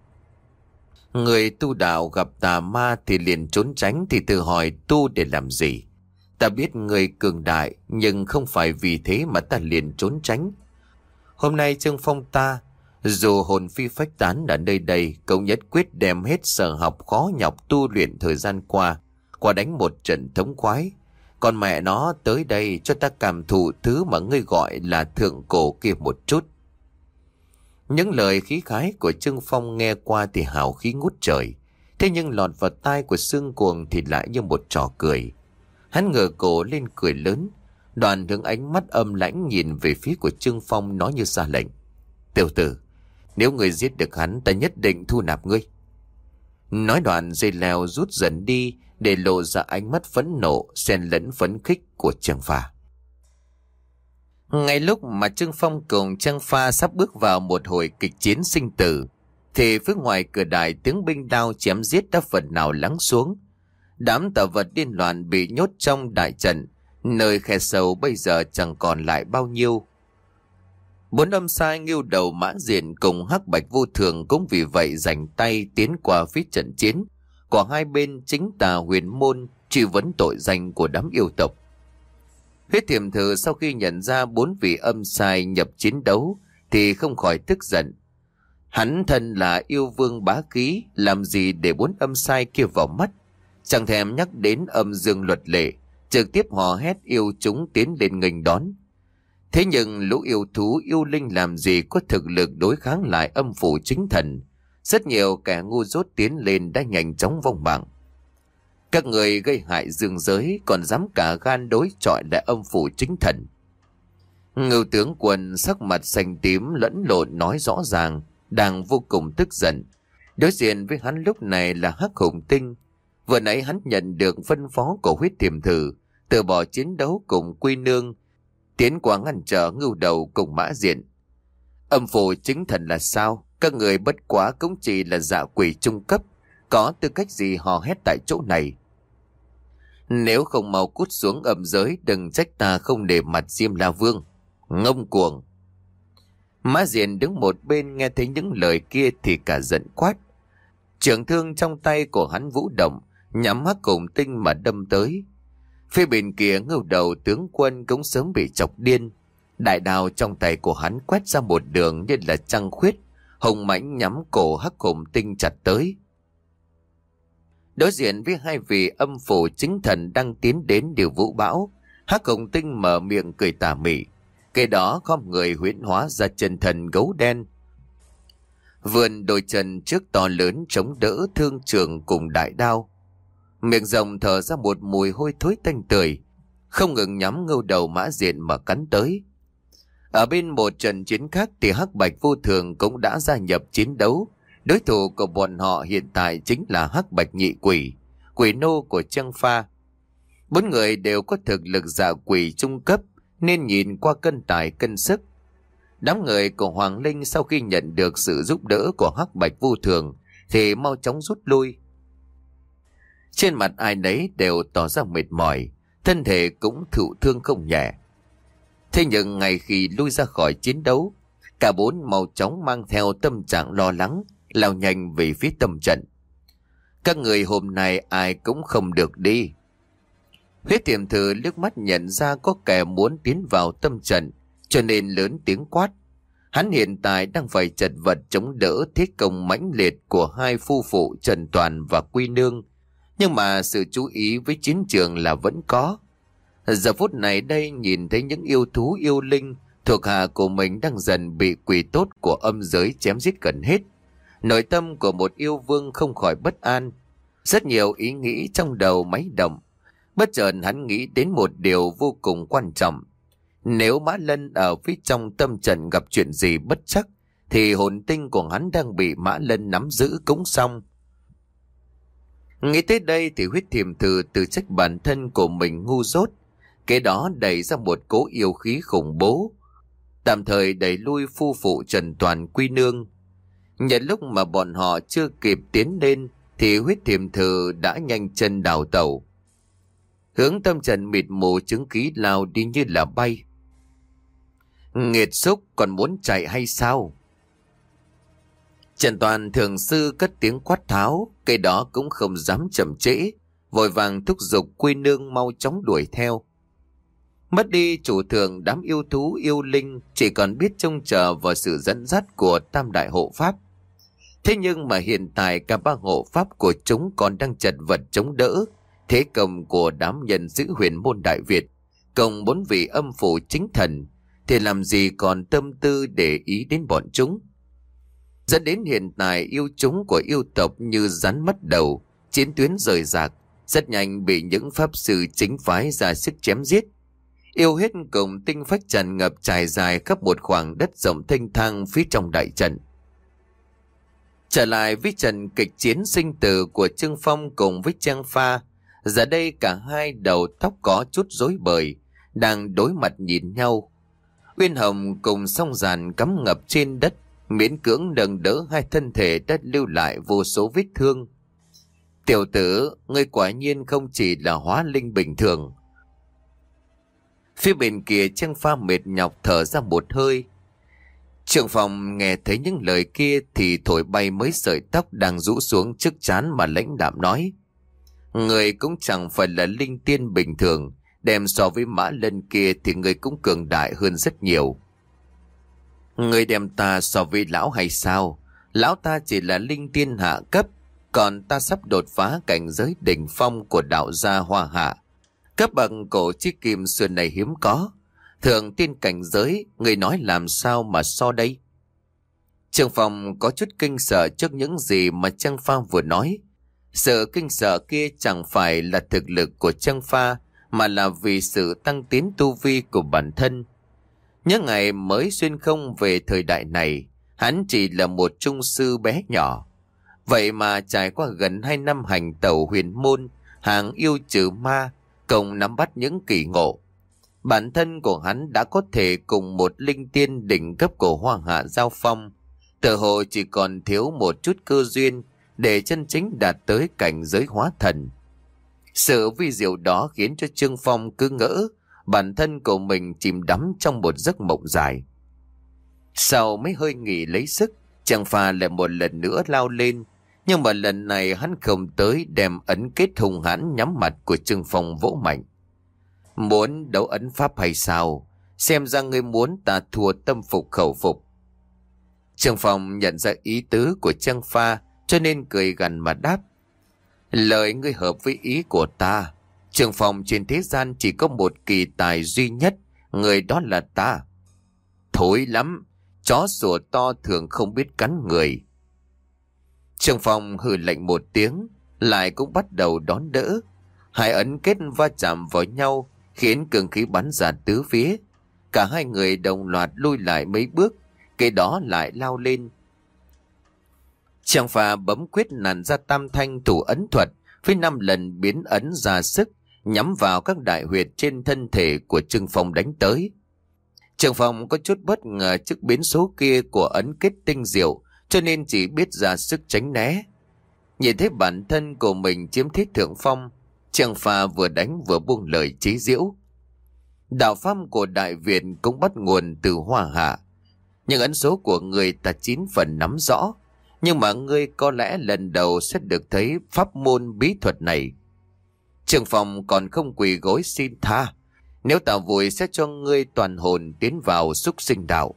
Người tu đạo gặp tà ma thì liền trốn tránh, thì tự hỏi tu để làm gì? Ta biết người cường đại, nhưng không phải vì thế mà ta liền trốn tránh. Hôm nay Trương Phong ta, dù hồn phi phách tán ở nơi đây, cũng nhất quyết đem hết sở học khó nhọc tu luyện thời gian qua, qua đánh một trận thống khoái. Còn mẹ nó tới đây cho ta cảm thụ thứ mà ngươi gọi là thượng cổ kia một chút. Những lời khí khái của Trương Phong nghe qua thì hào khí ngút trời. Thế nhưng lọt vào tai của Sương Cuồng thì lại như một trò cười. Hắn ngửa cổ lên cười lớn. Đoàn hướng ánh mắt âm lãnh nhìn về phía của Trương Phong, nói như ra lệnh: Tiểu tử, nếu ngươi giết được hắn, ta nhất định thu nạp ngươi. Nói đoạn dây leo rút dần đi, để lộ ra ánh mắt phẫn nộ xen lẫn phấn khích của Trương Pha. Ngay lúc mà Trương Phong cùng Trương Pha sắp bước vào một hồi kịch chiến sinh tử, thì phía ngoài cửa đài tiếng binh đao chém giết đã phần nào lắng xuống. Đám tà vật điên loạn bị nhốt trong đại trận, nơi khe sâu bây giờ chẳng còn lại bao nhiêu. Bốn âm sai Ngưu Đầu, Mã Diện cùng Hắc Bạch Vô Thường cũng vì vậy giành tay tiến qua phía trận chiến của hai bên chính tà huyền môn, truy vấn tội danh của đám yêu tộc. Huyết Thiểm Thử sau khi nhận ra bốn vị âm sai nhập chiến đấu thì không khỏi tức giận. Hắn thân là yêu vương bá khí, làm gì để bốn âm sai kia vào mắt, chẳng thèm nhắc đến âm dương luật lệ, trực tiếp hò hét yêu chúng tiến lên nghênh đón. Thế nhưng lũ yêu thú yêu linh làm gì có thực lực đối kháng lại âm phủ chính thần. Rất nhiều kẻ ngu dốt tiến lên đã nhanh chóng vong mạng. Các người gây hại dương giới còn dám cả gan đối chọi lại âm phủ chính thần. Ngưu tướng quân sắc mặt xanh tím lẫn lộn nói rõ ràng, đang vô cùng tức giận. Đối diện với hắn lúc này là Hắc Hùng Tinh. Vừa nãy hắn nhận được phân phó của Huyết Thiểm Thử, từ bỏ chiến đấu cùng Quy Nương, tiến qua ngăn trở Ngưu Đầu cùng Mã Diện. Âm phủ chính thần là sao? Các người bất quá cũng chỉ là dạ quỷ trung cấp, có tư cách gì hò hét tại chỗ này? Nếu không mau cút xuống âm giới, đừng trách ta không để mặt Diêm La Vương. Ngông cuồng! Mã Diện đứng một bên nghe thấy những lời kia thì cả giận quát. Trường thương trong tay của hắn vũ động, nhắm Hắc Hùng Tinh mà đâm tới. Phía bên kia Ngưu Đầu tướng quân cũng sớm bị chọc điên. Đại đao trong tay của hắn quét ra một đường như là trăng khuyết, hùng mãnh nhắm cổ Hắc Hùng Tinh chặt tới. Đối diện với hai vị âm phủ chính thần đang tiến đến điều vũ bão, Hắc Hùng Tinh mở miệng cười tà mị. Cái đó khom người huyễn hóa ra chân thần gấu đen, vươn đôi chân trước to lớn chống đỡ thương trường cùng đại đao. Miệng rồng thở ra một mùi hôi thối tanh tưởi, không ngừng nhắm Ngưu Đầu, Mã Diện mà cắn tới. Ở bên một trận chiến khác thì Hắc Bạch Vô Thường cũng đã gia nhập chiến đấu. Đối thủ của bọn họ hiện tại chính là Hắc Bạch Nhị Quỷ, quỷ nô của Trương Pha. Bốn người đều có thực lực dạ quỷ trung cấp, nên nhìn qua cân tài cân sức. Đám người của Hoàng Linh sau khi nhận được sự giúp đỡ của Hắc Bạch Vô Thường thì mau chóng rút lui. Trên mặt ai nấy đều tỏ ra mệt mỏi, thân thể cũng thụ thương không nhẹ. Thế nhưng ngay khi lui ra khỏi chiến đấu, cả bốn mau chóng mang theo tâm trạng lo lắng, lao nhanh về phía tâm trận. Các người hôm nay ai cũng không được đi. Huyết tiềm thử liếc mắt nhận ra có kẻ muốn tiến vào tâm trận, cho nên lớn tiếng quát. Hắn hiện tại đang phải chật vật chống đỡ thế công mãnh liệt của hai phu phụ Trần Toàn và Quy Nương. Nhưng mà sự chú ý với chiến trường là vẫn có. Giờ phút này đây nhìn thấy những yêu thú yêu linh thuộc hạ của mình đang dần bị quỷ tốt của âm giới chém giết gần hết. Nội tâm của một yêu vương không khỏi bất an. Rất nhiều ý nghĩ trong đầu máy động. Bất chợt hắn nghĩ đến một điều vô cùng quan trọng. Nếu Mã Lân ở phía trong tâm trận gặp chuyện gì bất trắc, thì hồn tinh của hắn đang bị Mã Lân nắm giữ cũng xong. Nghĩ tới đây thì huyết thiềm thử tự trách bản thân của mình ngu dốt. Kế đó đẩy ra một cỗ yêu khí khủng bố, tạm thời đẩy lui phu phụ Trần Toàn Quy Nương. Nhận lúc mà bọn họ chưa kịp tiến lên thì huyết thiềm thử đã nhanh chân đào tẩu, hướng tâm trận mịt mù chứng khí lao đi như là bay. Nghiệt xúc, còn muốn chạy hay sao? Trần Toàn thường sư cất tiếng quát tháo, cây đó cũng không dám chậm trễ, vội vàng thúc giục Quy Nương mau chóng đuổi theo. Mất đi chủ thượng đám yêu thú yêu linh, chỉ còn biết trông chờ vào sự dẫn dắt của tam đại hộ pháp. Thế nhưng mà hiện tại cả ba hộ pháp của chúng còn đang chật vật chống đỡ thế công của đám nhân giữ huyền môn Đại Việt, cộng bốn vị âm phủ chính thần, thì làm gì còn tâm tư để ý đến bọn chúng. Dẫn đến hiện tại yêu chúng của yêu tộc như rắn mất đầu, chiến tuyến rời rạc, rất nhanh bị những pháp sư chính phái ra sức chém giết. Yêu hết cùng tinh phách tràn ngập trải dài khắp một khoảng đất rộng thênh thang phía trong đại trận. Trở lại với trận kịch chiến sinh tử của Trương Phong cùng với Trang Pha, giờ đây cả hai đầu tóc có chút rối bời, đang đối mặt nhìn nhau. Uyên Hồng cùng song giàn cắm ngập trên đất, miễn cưỡng nâng đỡ hai thân thể đã lưu lại vô số vết thương. Tiểu tử, ngươi quả nhiên không chỉ là hóa linh bình thường. Phía bên kia Trang Pha mệt nhọc thở ra một hơi. Trương Phong nghe thấy những lời kia thì thổi bay mấy sợi tóc đang rũ xuống trước trán mà lãnh đạm nói. Người cũng chẳng phải là linh tiên bình thường, đem so với Mã Lân kia thì người cũng cường đại hơn rất nhiều. Người đem ta so với lão hay sao? Lão ta chỉ là linh tiên hạ cấp, còn ta sắp đột phá cảnh giới đỉnh phong của đạo gia Hoa Hạ. Cấp bậc cổ chi kim xưa này hiếm có. Thường tiên cảnh giới, người nói làm sao mà so đây? Trương Phong có chút kinh sợ trước những gì mà Trang Pha vừa nói. Sự kinh sợ kia chẳng phải là thực lực của Trang Pha, mà là vì sự tăng tiến tu vi của bản thân. Những ngày mới xuyên không về thời đại này, hắn chỉ là một trung sư bé nhỏ. Vậy mà trải qua gần hai năm hành tẩu huyền môn, hàng yêu trừ ma, cộng nắm bắt những kỳ ngộ, bản thân của hắn đã có thể cùng một linh tiên đỉnh cấp của Hoa Hạ giao phong. Tựa hồ chỉ còn thiếu một chút cơ duyên để chân chính đạt tới cảnh giới hóa thần. Sự vi diệu đó khiến cho Trương Phong cứ ngỡ bản thân của mình chìm đắm trong một giấc mộng dài. Sau mấy hơi nghỉ lấy sức, Trang Pha lại một lần nữa lao lên, nhưng mà lần này hắn không tới đem ấn kết hung hãn nhắm mặt của Trương Phong vỗ mạnh. Muốn đấu ấn pháp hay sao? Xem ra ngươi muốn ta thua tâm phục khẩu phục. Trương Phong nhận ra ý tứ của Trang Pha, cho nên cười gằn mà đáp. Lời ngươi hợp với ý của ta. Trương Phong trên thế gian chỉ có một kỳ tài duy nhất, người đó là ta. Thối lắm, chó sủa to thường không biết cắn người. Trương Phong hừ lạnh một tiếng, lại cũng bắt đầu đón đỡ. Hai ấn kết va chạm vào nhau, khiến cường khí bắn ra tứ phía. Cả hai người đồng loạt lui lại mấy bước, cái đó lại lao lên. Trang Pha bấm quyết nặn ra tam thanh thủ ấn thuật, với năm lần biến ấn ra sức, nhắm vào các đại huyệt trên thân thể của Trương Phong đánh tới. Trương Phong có chút bất ngờ trước biến số kia của ấn kết tinh diệu, cho nên chỉ biết ra sức tránh né. Nhìn thấy bản thân của mình chiếm thế thượng phong, Trang Pha vừa đánh vừa buông lời chế giễu. Đạo pháp của Đại Việt cũng bắt nguồn từ Hoa Hạ. Nhưng ấn số của người ta chín phần nắm rõ. Nhưng mà ngươi có lẽ lần đầu sẽ được thấy pháp môn bí thuật này. Trường Phong còn không quỳ gối xin tha. Nếu ta vui sẽ cho ngươi toàn hồn tiến vào súc sinh đạo.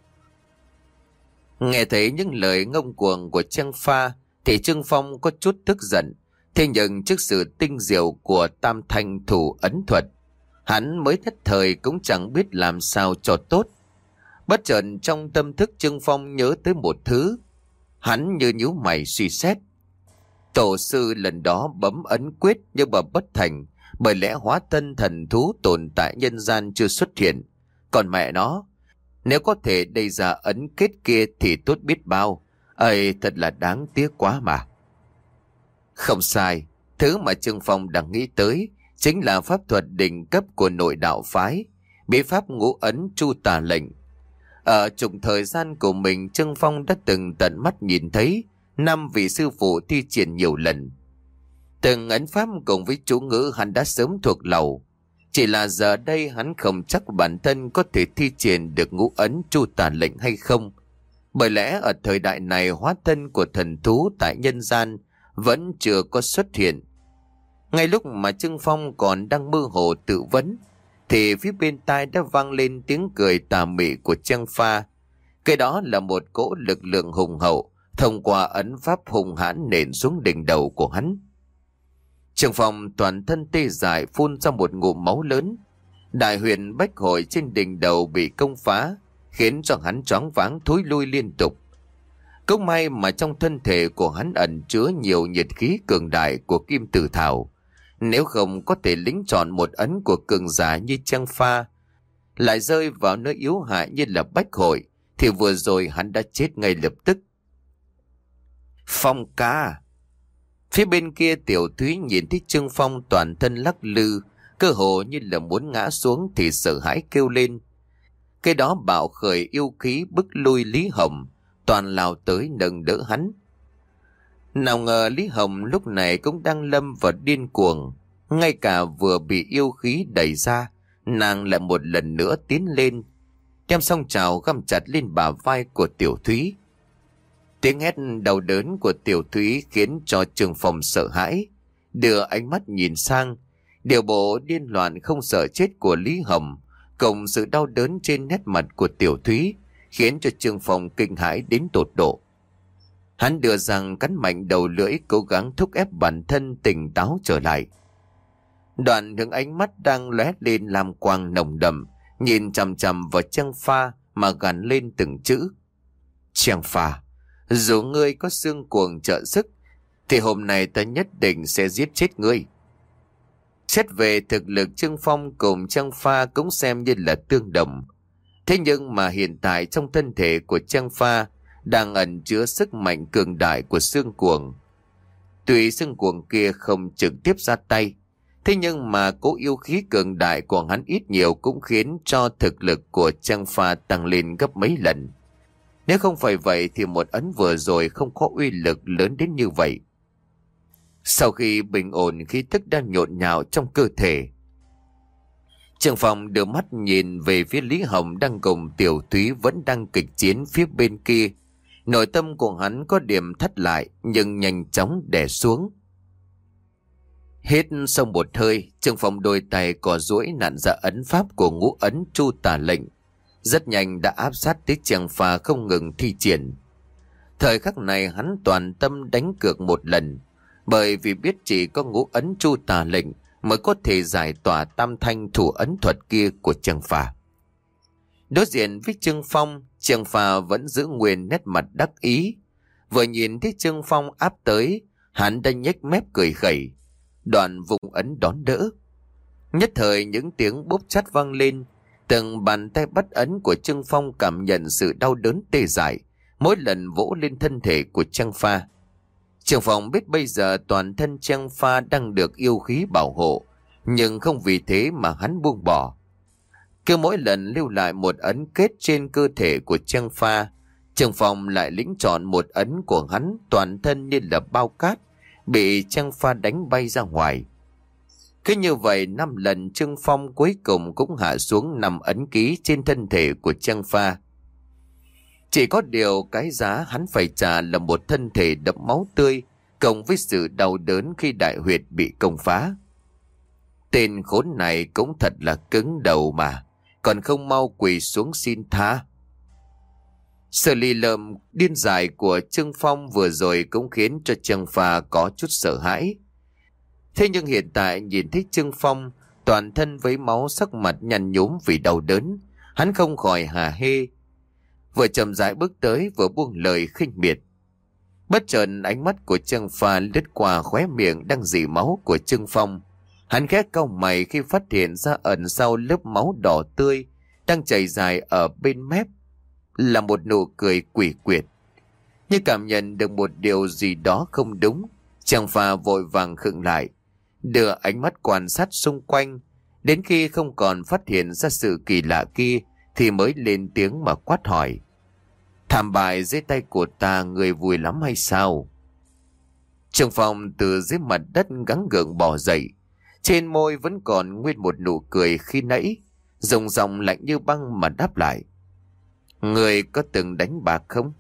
Nghe thấy những lời ngông cuồng của Trang Pha thì Trương Phong có chút tức giận. Thế nhưng trước sự tinh diệu của tam thanh thủ ấn thuật, hắn mới nhất thời cũng chẳng biết làm sao cho tốt. Bất chợt trong tâm thức Trương Phong nhớ tới một thứ. Hắn như nhíu mày suy xét. Tổ sư lần đó bấm ấn quyết nhưng mà bất thành, bởi lẽ hóa thân thần thú tồn tại nhân gian chưa xuất hiện. Còn mẹ nó, nếu có thể đầy ra ấn kết kia thì tốt biết bao. Ây, thật là đáng tiếc quá mà. Không sai, thứ mà Trương Phong đang nghĩ tới chính là pháp thuật đỉnh cấp của nội đạo phái, bí pháp ngũ ấn chu tà lệnh. Ở trùng thời gian của mình, Trương Phong đã từng tận mắt nhìn thấy năm vị sư phụ thi triển nhiều lần. Từng ấn pháp cùng với chú ngữ hắn đã sớm thuộc lầu. Chỉ là giờ đây hắn không chắc bản thân có thể thi triển được ngũ ấn chu tà lệnh hay không. Bởi lẽ ở thời đại này hóa thân của thần thú tại nhân gian vẫn chưa có xuất hiện. Ngay lúc mà Trương Phong còn đang mơ hồ tự vấn thì phía bên tai đã vang lên tiếng cười tà mị của Trang Pha. Cái đó là một cỗ lực lượng hùng hậu thông qua ấn pháp hùng hãn nện xuống đỉnh đầu của hắn. Trương Phong toàn thân tê dại phun ra một ngụm máu lớn. Đại huyền bách hội trên đỉnh đầu bị công phá, khiến cho hắn choáng váng thối lui liên tục. Cũng may mà trong thân thể của hắn ẩn chứa nhiều nhiệt khí cường đại của kim tử thảo. Nếu không có thể lính chọn một ấn của cường giả như Trang Pha, lại rơi vào nơi yếu hại như là bách hội, thì vừa rồi hắn đã chết ngay lập tức. Phong ca! Phía bên kia Tiểu Thúy nhìn thấy Trương Phong toàn thân lắc lư, cơ hồ như là muốn ngã xuống thì sợ hãi kêu lên. Cái đó bạo khởi yêu khí bức lui Lý Hồng, toàn lao tới nâng đỡ hắn. Nào ngờ Lý Hồng lúc này cũng đang lâm vào điên cuồng. Ngay cả vừa bị yêu khí đẩy ra, nàng lại một lần nữa tiến lên, đem song trào găm chặt lên bả vai của Tiểu Thúy. Tiếng hét đau đớn của Tiểu Thúy khiến cho Trương Phong sợ hãi, đưa ánh mắt nhìn sang. Điều bộ điên loạn không sợ chết của Lý Hồng cùng sự đau đớn trên nét mặt của Tiểu Thúy khiến cho Trương Phong kinh hãi đến tột độ. Hắn đưa răng cắn mạnh đầu lưỡi, cố gắng thúc ép bản thân tỉnh táo trở lại. Đoạn hướng ánh mắt đang lóe lên lam quang nồng đậm, nhìn chằm chằm vào Trang Pha mà gằn lên từng chữ. Trang Pha, dù ngươi có xương cuồng trợ sức, thì hôm nay ta nhất định sẽ giết chết ngươi. Xét về thực lực, Trương Phong cùng Trang Pha cũng xem như là tương đồng. Thế nhưng mà hiện tại trong thân thể của Trang Pha đang ẩn chứa sức mạnh cường đại của xương cuồng. Tuy xương cuồng kia không trực tiếp ra tay, thế nhưng mà cỗ yêu khí cường đại của hắn ít nhiều cũng khiến cho thực lực của Trang Pha tăng lên gấp mấy lần. Nếu không phải vậy thì một ấn vừa rồi không có uy lực lớn đến như vậy. Sau khi bình ổn khí tức đang nhộn nhạo trong cơ thể, Trương Phong đưa mắt nhìn về phía Lý Hồng đang cùng Tiểu Thúy vẫn đang kịch chiến phía bên kia. Nội tâm của hắn có điểm thắt lại nhưng nhanh chóng đè xuống. Hết xong một hơi, Trương Phong đôi tay cò duỗi nặn ra ấn pháp của ngũ ấn chu tà lệnh. Rất nhanh đã áp sát tới Trang Pha không ngừng thi triển. Thời khắc này hắn toàn tâm đánh cược một lần, bởi vì biết chỉ có ngũ ấn chu tà lệnh mới có thể giải tỏa tam thanh thủ ấn thuật kia của Trang Pha. Đối diện với Trương Phong, Trang Pha vẫn giữ nguyên nét mặt đắc ý. Vừa nhìn thấy Trương Phong áp tới, hắn đã nhếch mép cười khẩy, đoạn vùng ấn đón đỡ. Nhất thời những tiếng bốp chát vang lên, từng bàn tay bắt ấn của Trương Phong cảm nhận sự đau đớn tê dại mỗi lần vỗ lên thân thể của Trang Pha. Trương Phong biết bây giờ toàn thân Trang Pha đang được yêu khí bảo hộ, nhưng không vì thế mà hắn buông bỏ. Cứ mỗi lần lưu lại một ấn kết trên cơ thể của Trang Pha, Trương Phong lại lĩnh chọn một ấn của hắn, toàn thân như là bao cát bị Trang Pha đánh bay ra ngoài. Cứ như vậy năm lần Trương Phong cuối cùng cũng hạ xuống năm ấn ký trên thân thể của Trang Pha. Chỉ có điều cái giá hắn phải trả là một thân thể đẫm máu tươi, cộng với sự đau đớn khi đại huyệt bị công phá. Tên khốn này cũng thật là cứng đầu mà, còn không mau quỳ xuống xin tha. Sự lì lợm điên dại của Trương Phong vừa rồi cũng khiến cho Trang Pha có chút sợ hãi. Thế nhưng hiện tại nhìn thấy Trương Phong toàn thân với máu, sắc mặt nhăn nhúm vì đau đớn, hắn không khỏi hả hê, vừa chậm rãi bước tới vừa buông lời khinh miệt. Bất chợt ánh mắt của Trang Pha lướt qua khóe miệng đang rỉ máu của Trương Phong. Hắn khẽ cau mày khi phát hiện ra ẩn sau lớp máu đỏ tươi đang chảy dài ở bên mép là một nụ cười quỷ quyệt. Như cảm nhận được một điều gì đó không đúng, Trang Pha vội vàng khựng lại, đưa ánh mắt quan sát xung quanh, đến khi không còn phát hiện ra sự kỳ lạ kia thì mới lên tiếng mà quát hỏi: "Thảm bại dưới tay của ta, người vui lắm hay sao?" Trương Phong từ dưới mặt đất gắng gượng bò dậy, trên môi vẫn còn nguyên một nụ cười khi nãy, dùng giọng lạnh như băng mà đáp lại: "Người có từng đánh bạc không?"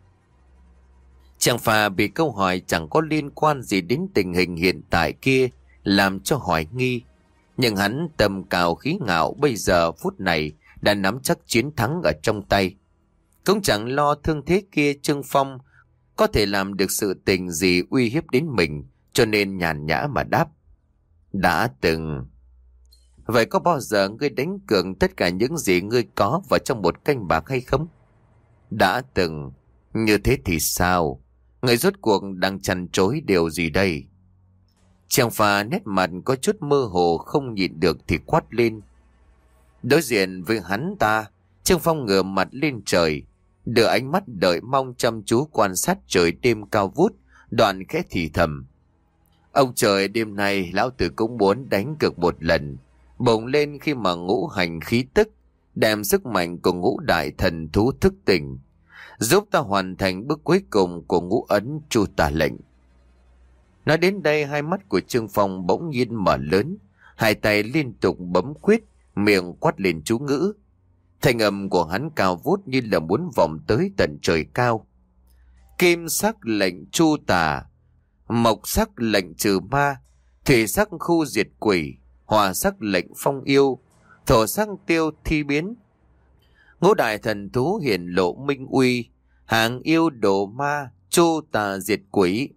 Trang Pha bị câu hỏi chẳng có liên quan gì đến tình hình hiện tại kia làm cho hoài nghi, nhưng hắn tầm cao khí ngạo bây giờ phút này đã nắm chắc chiến thắng ở trong tay, cũng chẳng lo thương thế kia Trương Phong có thể làm được sự tình gì uy hiếp đến mình, cho nên nhàn nhã mà đáp: "Đã từng." "Vậy có bao giờ ngươi đánh cược tất cả những gì ngươi có vào trong một canh bạc hay không?" "Đã từng." "Như thế thì sao? Ngươi rốt cuộc đang chăn chối điều gì đây?" Trang Pha nét mặt có chút mơ hồ, không nhịn được thì quát lên. Đối diện với hắn ta, Trương Phong ngửa mặt lên trời, đưa ánh mắt đợi mong chăm chú quan sát trời đêm cao vút, đoạn khẽ thì thầm: "Ông trời, đêm nay lão tử cũng muốn đánh cược một lần, bỗng lên khi mà ngũ hành khí tức đem sức mạnh của ngũ đại thần thú thức tỉnh, giúp ta hoàn thành bước cuối cùng của ngũ ấn chu tà lệnh." Nói đến đây, hai mắt của Trương Phong bỗng nhiên mở lớn, hai tay liên tục bấm quyết, miệng quát lên chú ngữ. Thanh âm của hắn cao vút như là muốn vọng tới tận trời cao. Kim sắc lệnh chu tà, mộc sắc lệnh trừ ma, thủy sắc khu diệt quỷ, hỏa sắc lệnh phong yêu, thổ sắc tiêu thi biến. Ngũ đại thần thú hiển lộ minh uy, hàng yêu độ ma, chu tà diệt quỷ.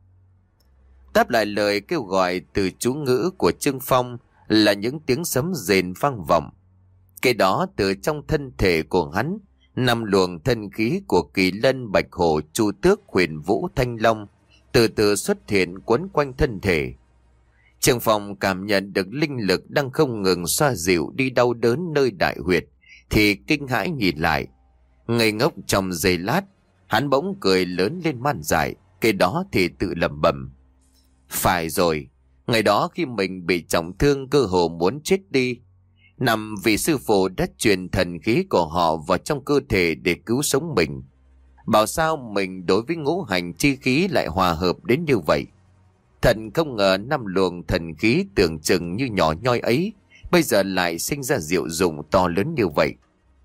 Đáp lại lời kêu gọi từ chú ngữ của Trương Phong là những tiếng sấm rền vang vọng. Cái đó từ trong thân thể của hắn, năm luồng thân khí của Kỳ Lân, Bạch Hổ, Chu Tước, Huyền Vũ, Thanh Long từ từ xuất hiện quấn quanh thân thể. Trương Phong cảm nhận được linh lực đang không ngừng xoa dịu đi đau đớn nơi đại huyệt thì kinh hãi nhìn lại. Ngây ngốc trong giây lát, hắn bỗng cười lớn lên man dại, cái đó thì tự lẩm bẩm: "Phải rồi, ngày đó khi mình bị trọng thương cơ hồ muốn chết đi, nằm vì sư phụ đã truyền thần khí của họ vào trong cơ thể để cứu sống mình. Bảo sao mình đối với ngũ hành chi khí lại hòa hợp đến như vậy. Thần không ngờ năm luồng thần khí tưởng chừng như nhỏ nhoi ấy bây giờ lại sinh ra diệu dụng to lớn như vậy."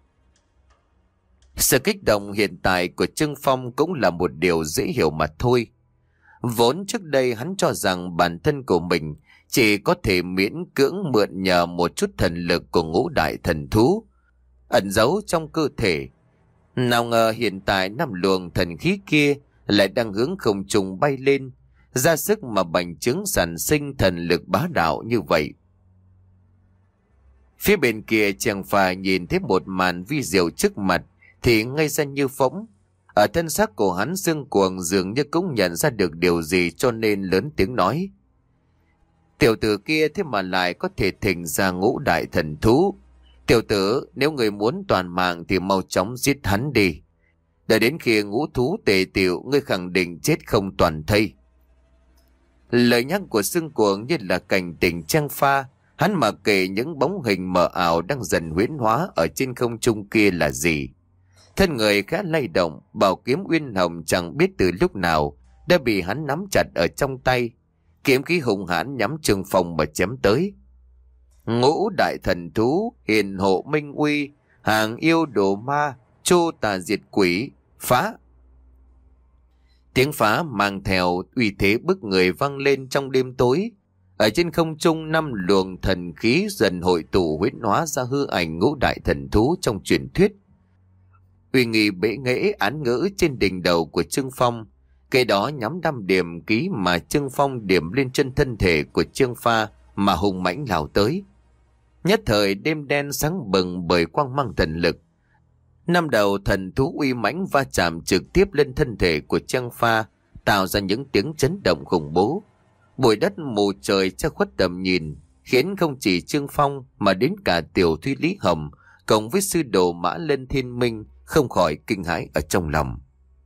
Sự kích động hiện tại của Trương Phong cũng là một điều dễ hiểu mà thôi. Vốn trước đây hắn cho rằng bản thân của mình chỉ có thể miễn cưỡng mượn nhờ một chút thần lực của ngũ đại thần thú ẩn giấu trong cơ thể. Nào ngờ hiện tại năm luồng thần khí kia lại đang hướng không trung bay lên, ra sức mà bành trướng sản sinh thần lực bá đạo như vậy. Phía bên kia Trang Pha nhìn thấy một màn vi diệu trước mặt thì ngây ra như phỗng. Ở thân xác của hắn, xương cuồng dường như cũng nhận ra được điều gì cho nên lớn tiếng nói: "Tiểu tử kia thế mà lại có thể thỉnh ra ngũ đại thần thú. Tiểu tử, nếu người muốn toàn mạng thì mau chóng giết hắn đi. Đợi đến khi ngũ thú tề tiểu, ngươi khẳng định chết không toàn thây." Lời nhắc của xương cuồng như là cảnh tỉnh Trang Pha. Hắn mà kể những bóng hình mờ ảo đang dần huyễn hóa ở trên không trung kia là gì. Thân người khá lay động, bảo kiếm uyên hồng chẳng biết từ lúc nào đã bị hắn nắm chặt ở trong tay, Kiếm khí hùng hãn nhắm Trương Phong mà chém tới. Ngũ đại thần thú, hiền hộ minh uy, hàng yêu đồ ma, chu tà diệt quỷ, phá. Tiếng phá mang theo uy thế bức người vang lên trong đêm tối. Ở trên không trung, năm luồng thần khí dần hội tụ huyễn hóa ra hư ảnh ngũ đại thần thú trong truyền thuyết. Uy nghi bệ nghệ án ngữ trên đỉnh đầu của Trương Phong, cây đó nhắm đăm điểm ký mà Trương Phong điểm lên chân thân thể của Trương Pha mà hùng mãnh lao tới. Nhất thời đêm đen sáng bừng bởi quang mang thần lực. Năm đầu thần thú uy mãnh va chạm trực tiếp lên thân thể của Trương Pha, tạo ra những tiếng chấn động khủng bố. Bụi đất mù trời che khuất tầm nhìn, khiến không chỉ Trương Phong mà đến cả Tiểu Thúy Lý Hồng cộng với sư đồ Mã Lân Thiên Minh không khỏi kinh hãi ở trong lòng.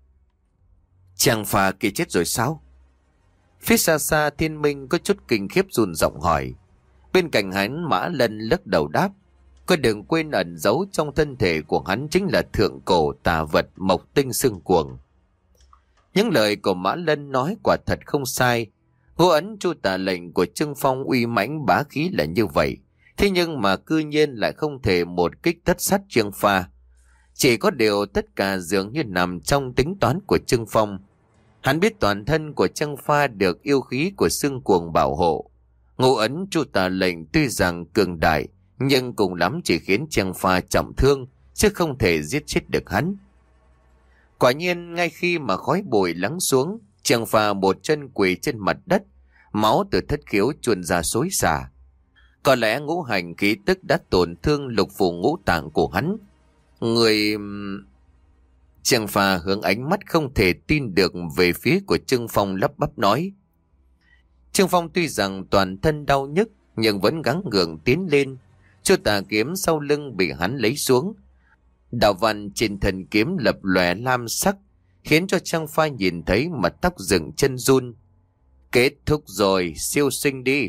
Trương Pha kia chết rồi sao? Phía xa xa Thiên Minh có chút kinh khiếp run giọng hỏi. Bên cạnh hắn Mã Lân lắc đầu đáp. Có đừng quên ẩn giấu trong thân thể của hắn chính là thượng cổ tà vật Mộc Tinh Xương Cuồng. Những lời của Mã Lân nói quả thật không sai. Ngũ ấn chu tà lệnh của Trương Phong uy mãnh bá khí là như vậy. Thế nhưng mà cư nhiên lại không thể một kích tất sát Trương Pha. Chỉ có điều tất cả dường như nằm trong tính toán của Trương Phong. Hắn biết toàn thân của Trương Pha được yêu khí của xương cuồng bảo hộ. Ngũ ấn chu tà lệnh tuy rằng cường đại, nhưng cùng lắm chỉ khiến Trương Pha trọng thương, chứ không thể giết chết được hắn. Quả nhiên ngay khi mà khói bụi lắng xuống, Trương Pha một chân quỳ trên mặt đất, máu từ thất khiếu chuồn ra xối xả. Có lẽ ngũ hành khí tức đã tổn thương lục phủ ngũ tạng của hắn. Người... Trương Pha hướng ánh mắt không thể tin được về phía của Trương Phong lắp bắp nói. Trương Phong tuy rằng toàn thân đau nhức nhưng vẫn gắng gượng tiến lên. Chu tà kiếm sau lưng bị hắn lấy xuống. Đạo văn trên thân kiếm lập lòe lam sắc, khiến cho Trương Pha nhìn thấy mà tóc dựng chân run. Kết thúc rồi, siêu sinh đi.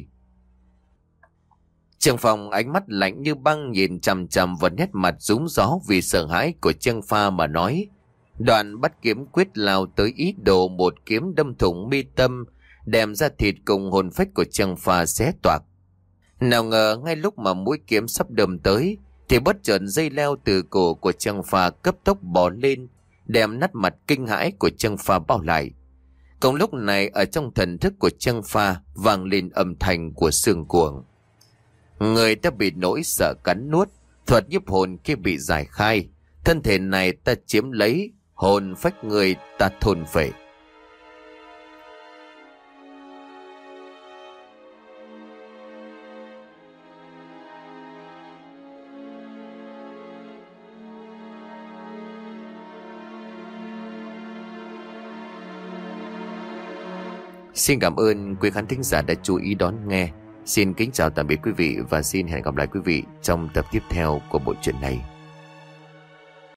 Trương Phong ánh mắt lạnh như băng nhìn chằm chằm vào nét mặt rúng gió vì sợ hãi của Trương Pha mà nói. Đoạn bắt kiếm quyết lao tới ý đồ một kiếm đâm thủng mi tâm, đem ra thịt cùng hồn phách của Trương Pha xé toạc. Nào ngờ ngay lúc mà mũi kiếm sắp đâm tới, thì bất chợt dây leo từ cổ của Trương Pha cấp tốc bò lên, đem nát mặt kinh hãi của Trương Pha bao lại. Cùng lúc này ở trong thần thức của Trương Pha vang lên âm thanh của xương cuồng. Người ta bị nỗi sợ cắn nuốt, thuật nhiếp hồn kia bị giải khai, thân thể này ta chiếm lấy, hồn phách người ta thôn phệ. Xin cảm ơn quý khán thính giả đã chú ý đón nghe. Xin kính chào tạm biệt quý vị và xin hẹn gặp lại quý vị trong tập tiếp theo của bộ truyện này.